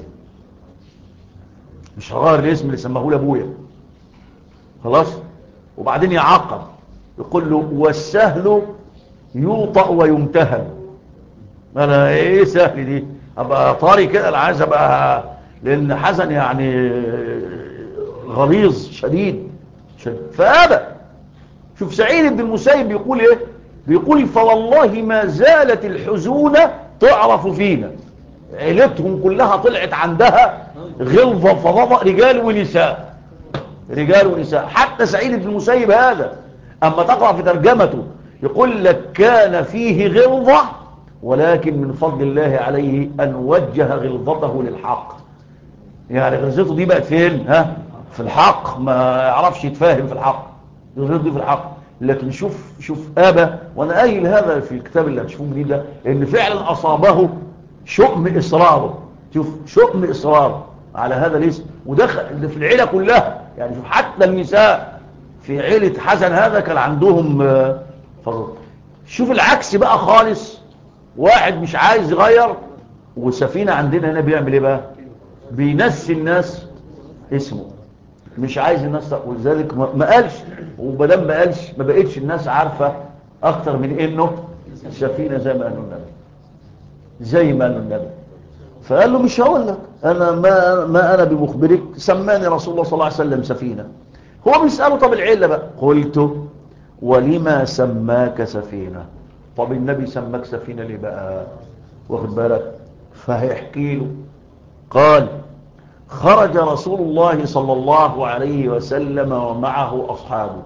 Speaker 1: مش هغير الاسم اللي سماه له ابويا خلاص. وبعدين يعقب يقول له والسهل يوطأ ويمتهن. انا ايه سهل دي؟ ابقى طاري كده، انا عايز ابقى، لان حزن يعني غليظ شديد. فابى. شوف سعيد بن المسيب بيقول ايه؟ بيقول فوالله ما زالت الحزونة تعرف فينا. عيلتهم كلها طلعت عندها غلظة فظظة، رجال ونساء، رجال ونساء. حتى سعيد بن المسيب هذا اما تقرأ في ترجمته يقول لك كان فيه غلظة، ولكن من فضل الله عليه ان وجه غلظته للحق. يعني غلظته دي بقت فين؟ في الحق. ما يعرفش يتفاهم في الحق، غلظته دي في الحق. لكن شوف ابا. وانا قايل هذا في الكتاب اللي هتشوفوه جديد ده، ان فعلا اصابه شؤم اصراره. شوف شؤم اصراره على هذا الاسم، ودخل في العيله كلها. يعني شوف حتى النساء في عيله حسن هذا كان عندهم فضل. شوف العكس بقى خالص، واحد مش عايز يغير. وسفينة عندنا هنا بيعمل ايه بقى؟ بينسي الناس اسمه، مش عايز الناس. ولذلك ما قالش. وبدام ما قالش ما بقتش الناس عارفة اكتر من انه سفينة، زي ما قالوا النبي، زي ما قالوا النبي. فقال له مش هقول لك انا، ما انا بمخبرك، سماني رسول الله صلى الله عليه وسلم سفينة. هو بيسأله طب العلة بقى. قلت ولما سماك سفينة؟ طب النبي سماك سفينة ليه بقى؟ واخد بالك؟ فهيحكي له. قال خرج رسول الله صلى الله عليه وسلم ومعه أصحابه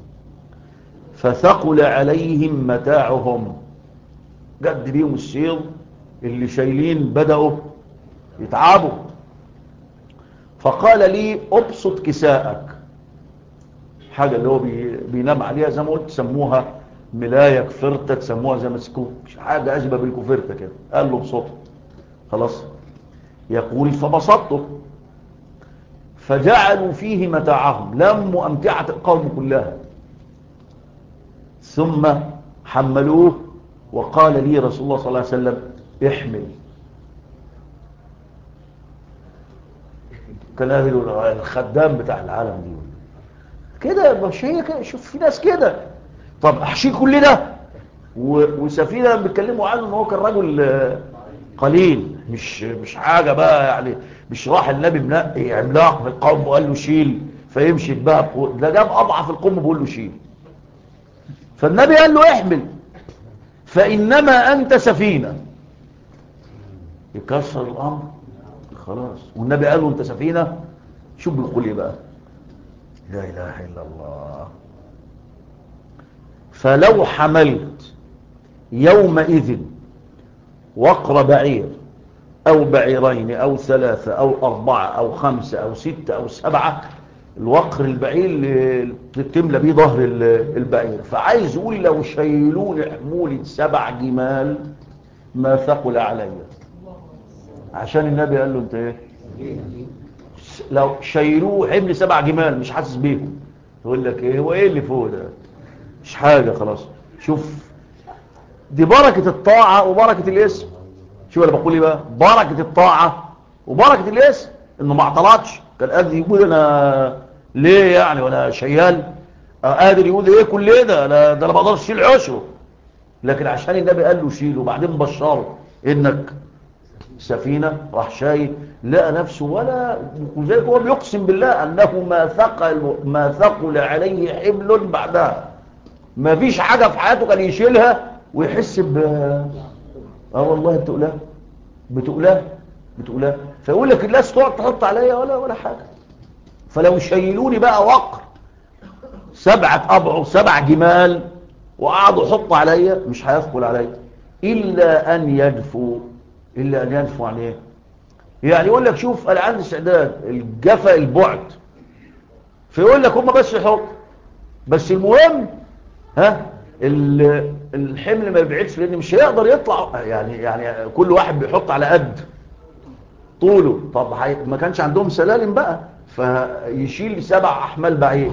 Speaker 1: فثقل عليهم متاعهم. جد بيهم السير، اللي شايلين بدأوا يتعبوا. فقال لي ابسط كساءك، حاجة اللي هو بينام عليها زي ما قلت سموها ملاية كفرتة، تسموها زي ما تسكوك، حاجة أشبه بالكفرتة كده. قال له بسطه. خلاص. يقول فبسطته فجعلوا فيه متاعهم، لموا أمتعة القوم كلها، ثم حملوه. وقال لي رسول الله صلى الله عليه وسلم احمل. كان الخدام بتاع العالم دي كده، مش هي كده. شوف في ناس كده. طب احشي كل ده. وسفينة بيتكلموا عنه ان هو كان رجل قليل، مش حاجة بقى يعني. مش راح النبي منقي عملاق في القوم وقال له شيل فيمشي بقى. ده جاب اضعف القوم بيقول له شيل. فالنبي قال له احمل فانما انت سفينة. يكسر الامر خلاص. والنبي قال له انت سفينة. شوف بيقول ايه بقى؟ لا اله الا الله. فلو حملت يومئذ وقر بعير او بعيرين او ثلاثة او اربعة او خمسة او ستة او سبعة. الوقر البعير اللي تملى بيه ظهر البعير. فعايز يقول لو شيلون حمولة 7 جمال ما ثقل علي. عشان النبي قال له انت ايه؟ لو شيلوه حمل 7 جمال مش حاسس بيهم. يقول لك ايه هو ايه اللي فوق ده؟ مش حاجة خلاص. شوف دي بركة الطاعة وبركة الاسم. شوف انا بقول ايه بقى؟ بركة الطاعة وبركة الاسم انه ما اعترضش. كان قادر يقول انا ليه يعني وانا شيال، قادر يقول ايه كل ده انا ما بقدرش اشيل عشره. لكن عشان النبي قال له شيله وبعدين بشره انك سفينة، راح شايل لقى نفسه ولا. وذلك هو بيقسم بالله انه ما ثقل عليه حمل بعدها. ما فيش حاجة في حياته كان يشيلها ويحس والله بتقولها. فيقول لك الناس تقعد تحط عليا ولا حاجة. فلو شيلوني بقى وقر 7 أبعر 7 جمال وقعدوا يحطوا عليا مش هيثقل عليا. إلا أن يجفوا. إلا أن يجفوا عن إيه؟ يعني يقول لك شوف أنا عندي استعداد الجفا البعد، فيقول لك هم بس يحط، بس المهم الحمل ما يبعدش، لأن مش هيقدر يطلع، يعني كل واحد بيحط على قد طوله. طب ما كانش عندهم سلالم بقى، فيشيل 7 أحمال بعيد،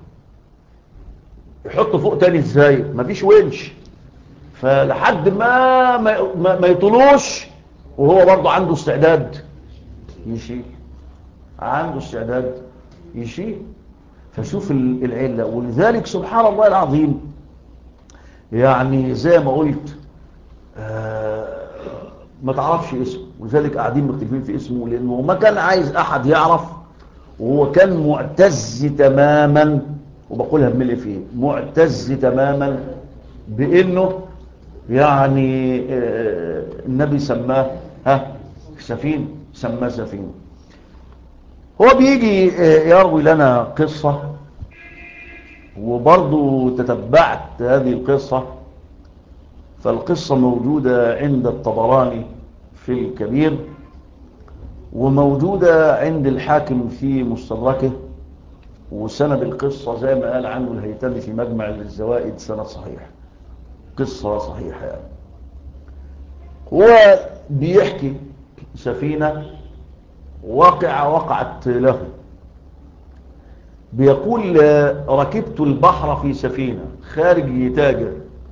Speaker 1: يحط فوق تاني ازاي؟ مفيش ونش، فلحد ما يطلوش وهو برضه عنده استعداد يشيل، عنده استعداد يشيل. فشوف العلة. ولذلك سبحان الله العظيم، يعني زي ما قلت ما تعرفش اسمه، ولذلك قاعدين مختلفين في اسمه، لأنه ما كان عايز أحد يعرف، وهو كان معتز تماما، وبقولها بملء فيه، معتز تماما بأنه يعني النبي سماه سفينة، سماه سفينة. هو بيجي يروي لنا قصة، وبرضو تتبعت هذه القصة، فالقصة موجودة عند الطبراني في الكبير، وموجودة عند الحاكم في مستدركه، وسند القصة زي ما قال عنه الهيثمي في مجمع الزوائد سند صحيح، قصة صحيحة يعني. هو بيحكي سفينة وقعت له، بيقول ركبت البحر في سفينة خارج يتاجر،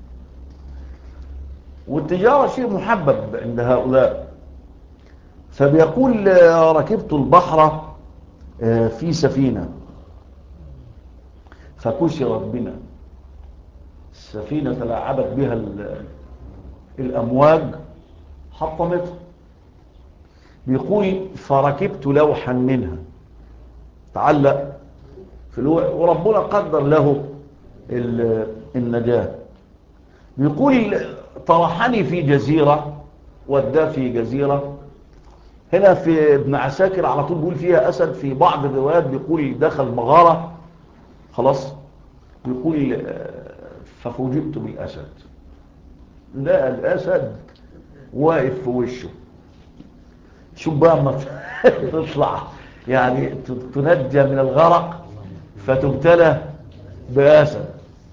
Speaker 1: والتجارة شيء محبب عند هؤلاء، فبيقول ركبت البحر في سفينة فكسرت بنا، السفينة تلاعبت بها الأمواج حطمتها. بيقول فركبت لوحا منها، تعلق في لوح، وربنا قدر له النجاة. بيقول طرحني في جزيرة، وداه في جزيرة. هنا في ابن عساكر على طول بيقول فيها أسد، في بعض الروايات بيقول دخل مغارة خلاص، بيقول ففوجئت بالأسد، لا الأسد واقف في وشه. شوف بقى ما تطلع يعني تنجى من الغرق فتبتلى بأسد.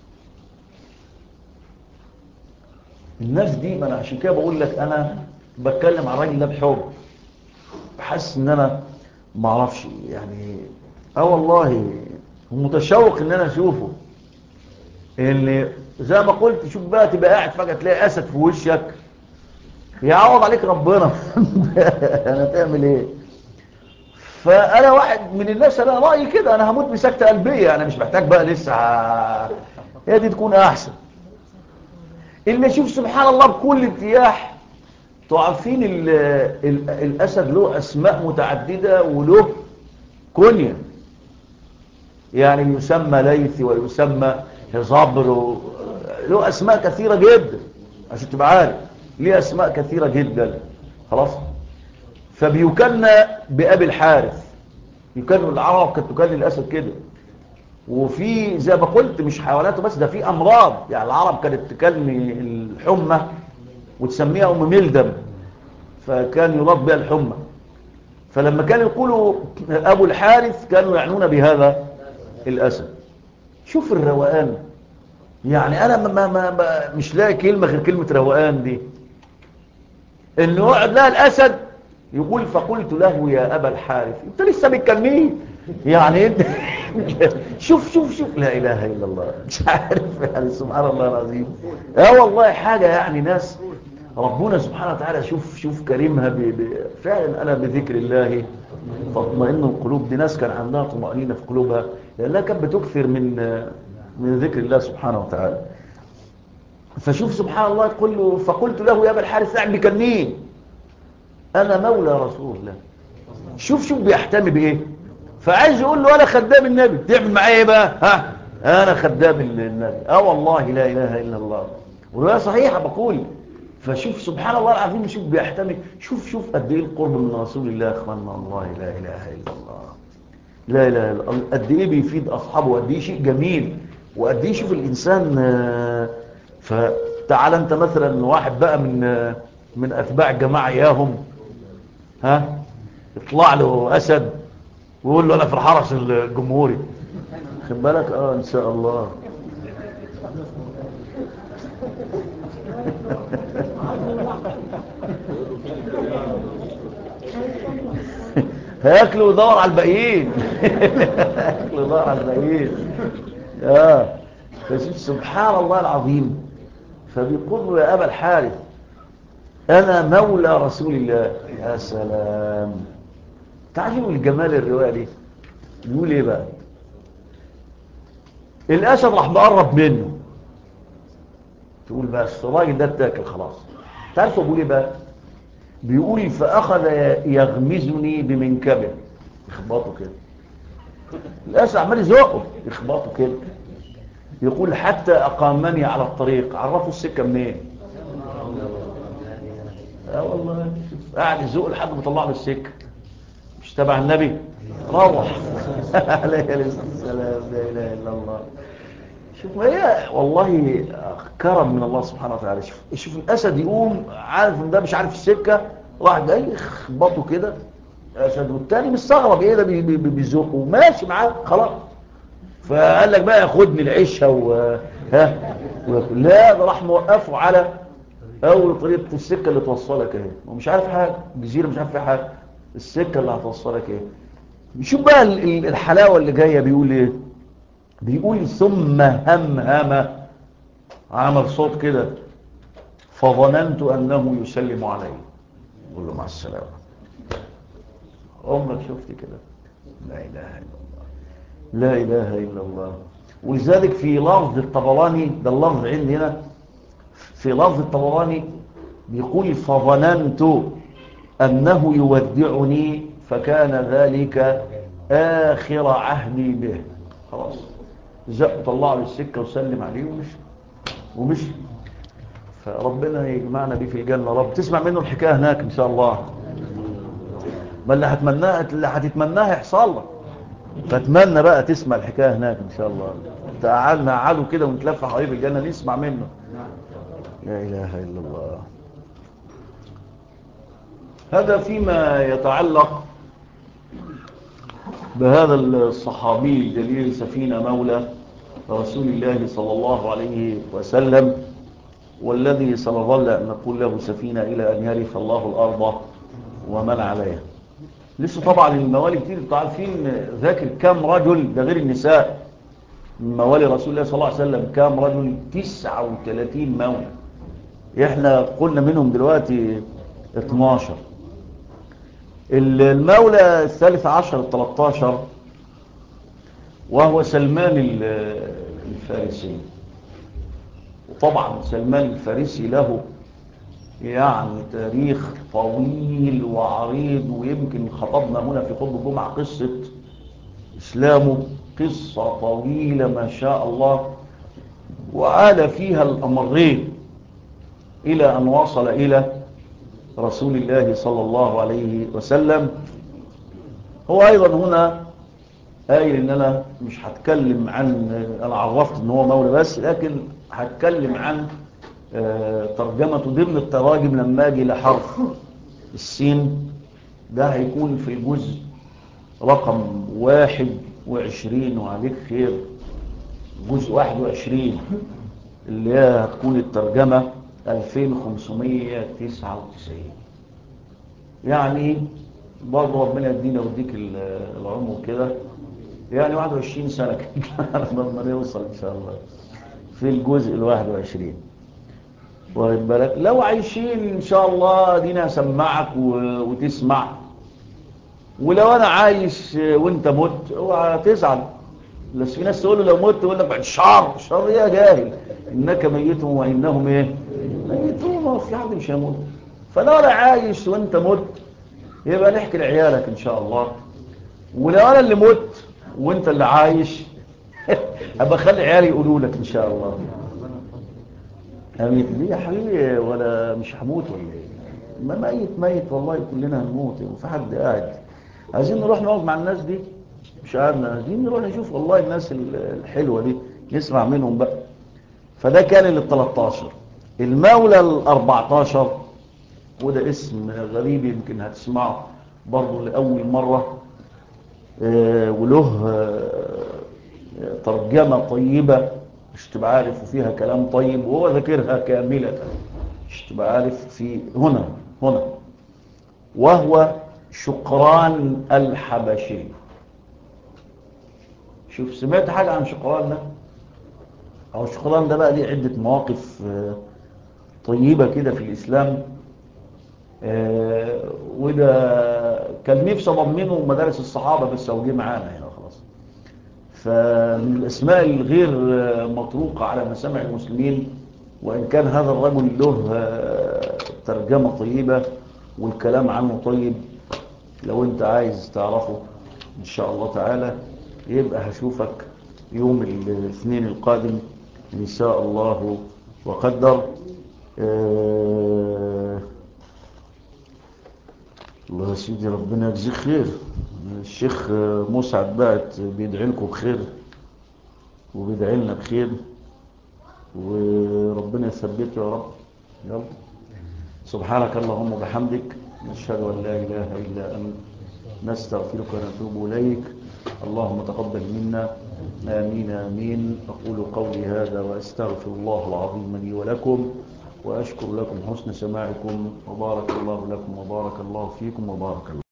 Speaker 1: الناس دي، ما انا عشان كده بقول لك انا بتكلم عن الراجل ده بحب، بحس ان انا ما اعرفش يعني، والله متشوق ان انا اشوفه، اللي زي ما قلت شوف بقى تبقى قاعد فجأة تلاقي اسد في وشك، يعوض عليك ربنا. انا تعمل ايه؟ فانا واحد من الناس، انا رايي كده، انا هموت بسكتة قلبية، انا مش محتاج بقى لسه هي دي تكون احسن. اللي شوف سبحان الله بكل ارتياح. تعرفين الاسد له اسماء متعددة وله كنية، يعني يسمى ليثي ويسمى هزبر، له اسماء كثيرة جدا عشان تبقى عارف، ليه اسماء كثيرة جدا خلاص. فبيكنى بأبي الحارث، يكنوا العرب كانت تكني الاسد كده. وفي زي ما قلت مش حيواناته بس، ده في امراض، يعني العرب كانت تكني الحمى وتسميها ام ملدم، فكان يراد بها الحمى. فلما كانوا يقولوا ابو الحارث كانوا يعنون بهذا الاسد. شوف الروقان، يعني انا مش لاقي كلمه غير كلمه روقان دي، انه يقعد لها الاسد يقول فقلت له يا ابا الحارث، انت لسه بتكلميه يعني انت. شوف شوف شوف، لا اله الا الله، مش عارف يعني، سبحان الله العظيم. والله حاجه يعني، ناس ربنا سبحانه وتعالى شوف كريمها فعلا. انا بذكر الله تطمئن القلوب، دي ناس كان عندها طمأنينة في قلوبها لانها كانت بتكثر من ذكر الله سبحانه وتعالى. فشوف سبحان الله، يقول له فقلت له يا ابا الحارث، قاعد بيكنيه انا مولى رسول الله. شوف بيحتمي بايه، فعايز يقول له انا خدام النبي، تعمل معايا ايه بقى؟ انا خدام النبي. والله لا اله الا الله، وروايه صحيحه بقول. فشوف سبحان الله العظيم، شوف بيحتمي، شوف قد ايه القرب من رسول الله يا اخوانا، والله لا اله الا الله، لا اله الا الله. قد ايه بيفيد اصحابه، قد ايه شيء جميل، وقد ايه شوف الانسان. تعال انت مثلا واحد بقى من اتباع الجماعه اياهم، ها، يطلع له اسد ويقول له انا في الحرس الجمهوري، خد بالك، ان شاء الله. هياكله ويدور على الباقيين. هياكله ويدور على الباقيين. سبحان الله العظيم. فبيقول له يا ابا الحارث انا مولى رسول الله. يا سلام، تعجبوا الجمال الروايه دي. بيقول ايه بقى؟ الاسد راح مقرب منه، تقول بس الراجل ده اتاكل خلاص. تعرفوا بيقول ايه بقى؟ بيقول فاخذ يغمزني بمنكبه، يخبطه كده. الاسد عمال يزقه، يخبطه كده. يقول حتى اقامني على الطريق. عرفوا السكه منين؟ والله قاعد يزق لحد ما طلع له السكه. مش تبع النبي؟ روح. عليه السلام. لا اله الا الله. شوف، ما هي والله كرم من الله سبحانه وتعالى. شوف الاسد يقوم عارف ان ده مش عارف السكه، واحد جاي يخبطه كده اسد، والتاني مستغرب ايه ده، بيزقه ماشي معاه خلاص. فقال لك بقى ياخدني العشه لا، ده راح موقفه على اول طريق السكه اللي توصلك اهي، ومش عارف حاجه، جزيره مش عارف فيها حاجه، السكه اللي هتوصلك اهي. شوف بقى الحلاوه اللي جايه. بيقول ايه؟ بيقول ثم همهم، عمل صوت كده، فظننت انه يسلم علي. يقول له مع السلامه. عمرك شفت كده؟ لا اله الا الله، لا اله الا الله. ولذلك في لفظ الطبراني، ده اللفظ عندي هنا، في لفظ الطبراني بيقول فظننت انه يودعني فكان ذلك اخر عهدي به. خلاص، زق طلع له السكه وسلم عليه ومشي. فربنا يجمعنا بيه في الجنه. رب تسمع منه الحكايه هناك ان شاء الله. ما اللي هتتمناها يحصل لك. فاتمنى بقى تسمع الحكايه هناك ان شاء الله. تعالنا قعدوا كده ونتلف حوالين الجنه نسمع منه. لا اله الا الله. هذا فيما يتعلق بهذا الصحابي الجليل سفينة مولى رسول الله صلى الله عليه وسلم، والذي سنظل أن نقول له سفينة إلى أن يرث الله الأرض ومن عليها. لسه طبعا الموالي كتير، انتوا عارفين ذاكر كام رجل، ده غير النساء، من موالي رسول الله صلى الله عليه وسلم كام رجل؟ 39 مولى. احنا قلنا منهم دلوقتي 12. المولى الثالث عشر 13 وهو سلمان الفارسي. وطبعا سلمان الفارسي له يعني تاريخ طويل وعريض، ويمكن خطبنا هنا في خطبة الجمعة قصة إسلامه، قصة طويلة ما شاء الله، وعال فيها الأمرين إلى أن وصل إلى رسول الله صلى الله عليه وسلم. هو أيضا هنا قايل إن أنا مش هتكلم عن، أنا عرفت إن هو مولى بس، لكن هتكلم عن ترجمته ضمن التراجم لما أجي لحرف السين. ده هيكون في الجزء رقم 21 وعليك خير، جزء 21 اللي هي هتكون الترجمة 2599. يعني برضه ربنا يدينا ويديك العمر كده، يعني 21 سنة كده لما نوصل إن شاء الله في الجزء 21. واخد بالك؟ لو عايشين إن شاء الله دينا أسمعك وتسمع، ولو أنا عايش وأنت مت اوعى تزعل. بس في ناس تقول له لو مت يقول لك بعد شر يا جاهل، إنك ميت وإنهم إيه؟ ميتون. في حد مش هيموت. فلو أنا عايش وأنت مت يبقى نحكي لعيالك إن شاء الله. ولو أنا اللي مت وأنت اللي عايش هبقى خلي عيالي يقولوا لك إن شاء الله. أميت ليه يا حبيبي؟ ولا مش هموت ولا إيه؟ ما ميت والله، كلنا هنموت. وفي حد قاعد عايزين نروح نقعد مع الناس دي؟ مش قاعدنا، عايزين نروح نشوف والله الناس الحلوة دي، نسمع منهم بقى. فده كان ال 13. المولى ال14، وده اسم غريب يمكن هتسمعه برضه لأول مرة، وله ترجمة طيبة مش تبقى عارف، وفيها كلام طيب، وهو ذكرها كاملة مش تبقى عارف في هنا. وهو شقران الحبشي. شوف، سمعت حاجة عن شقران ده؟ أو شقران ده بقى ليه عدة مواقف طيبة كده في الإسلام، وده كان نفسي أضمنه مدارس الصحابة، بس هو جه معانا هنا خلاص. فمن الأسماء الغير مطروقة على مسامع المسلمين، وإن كان هذا الرجل له ترجمة طيبة والكلام عنه طيب. لو أنت عايز تعرفه إن شاء الله تعالى يبقى هشوفك يوم الاثنين القادم إن شاء الله وقدر. الله يا سيدي، ربنا يجزيك خير. الشيخ مسعد بعت بيدعي لكم بخير وبيدعي لنا بخير، وربنا يثبته يا رب. يلا، سبحانك اللهم وبحمدك، نشهد أن لا إله إلا أنت، نستغفرك ونتوب إليك. اللهم تقبل منا، آمين آمين. أقول قولي هذا وأستغفر الله العظيم لي ولكم، وأشكر لكم حسن سماعكم، وبارك الله لكم وبارك الله فيكم وبارك الله.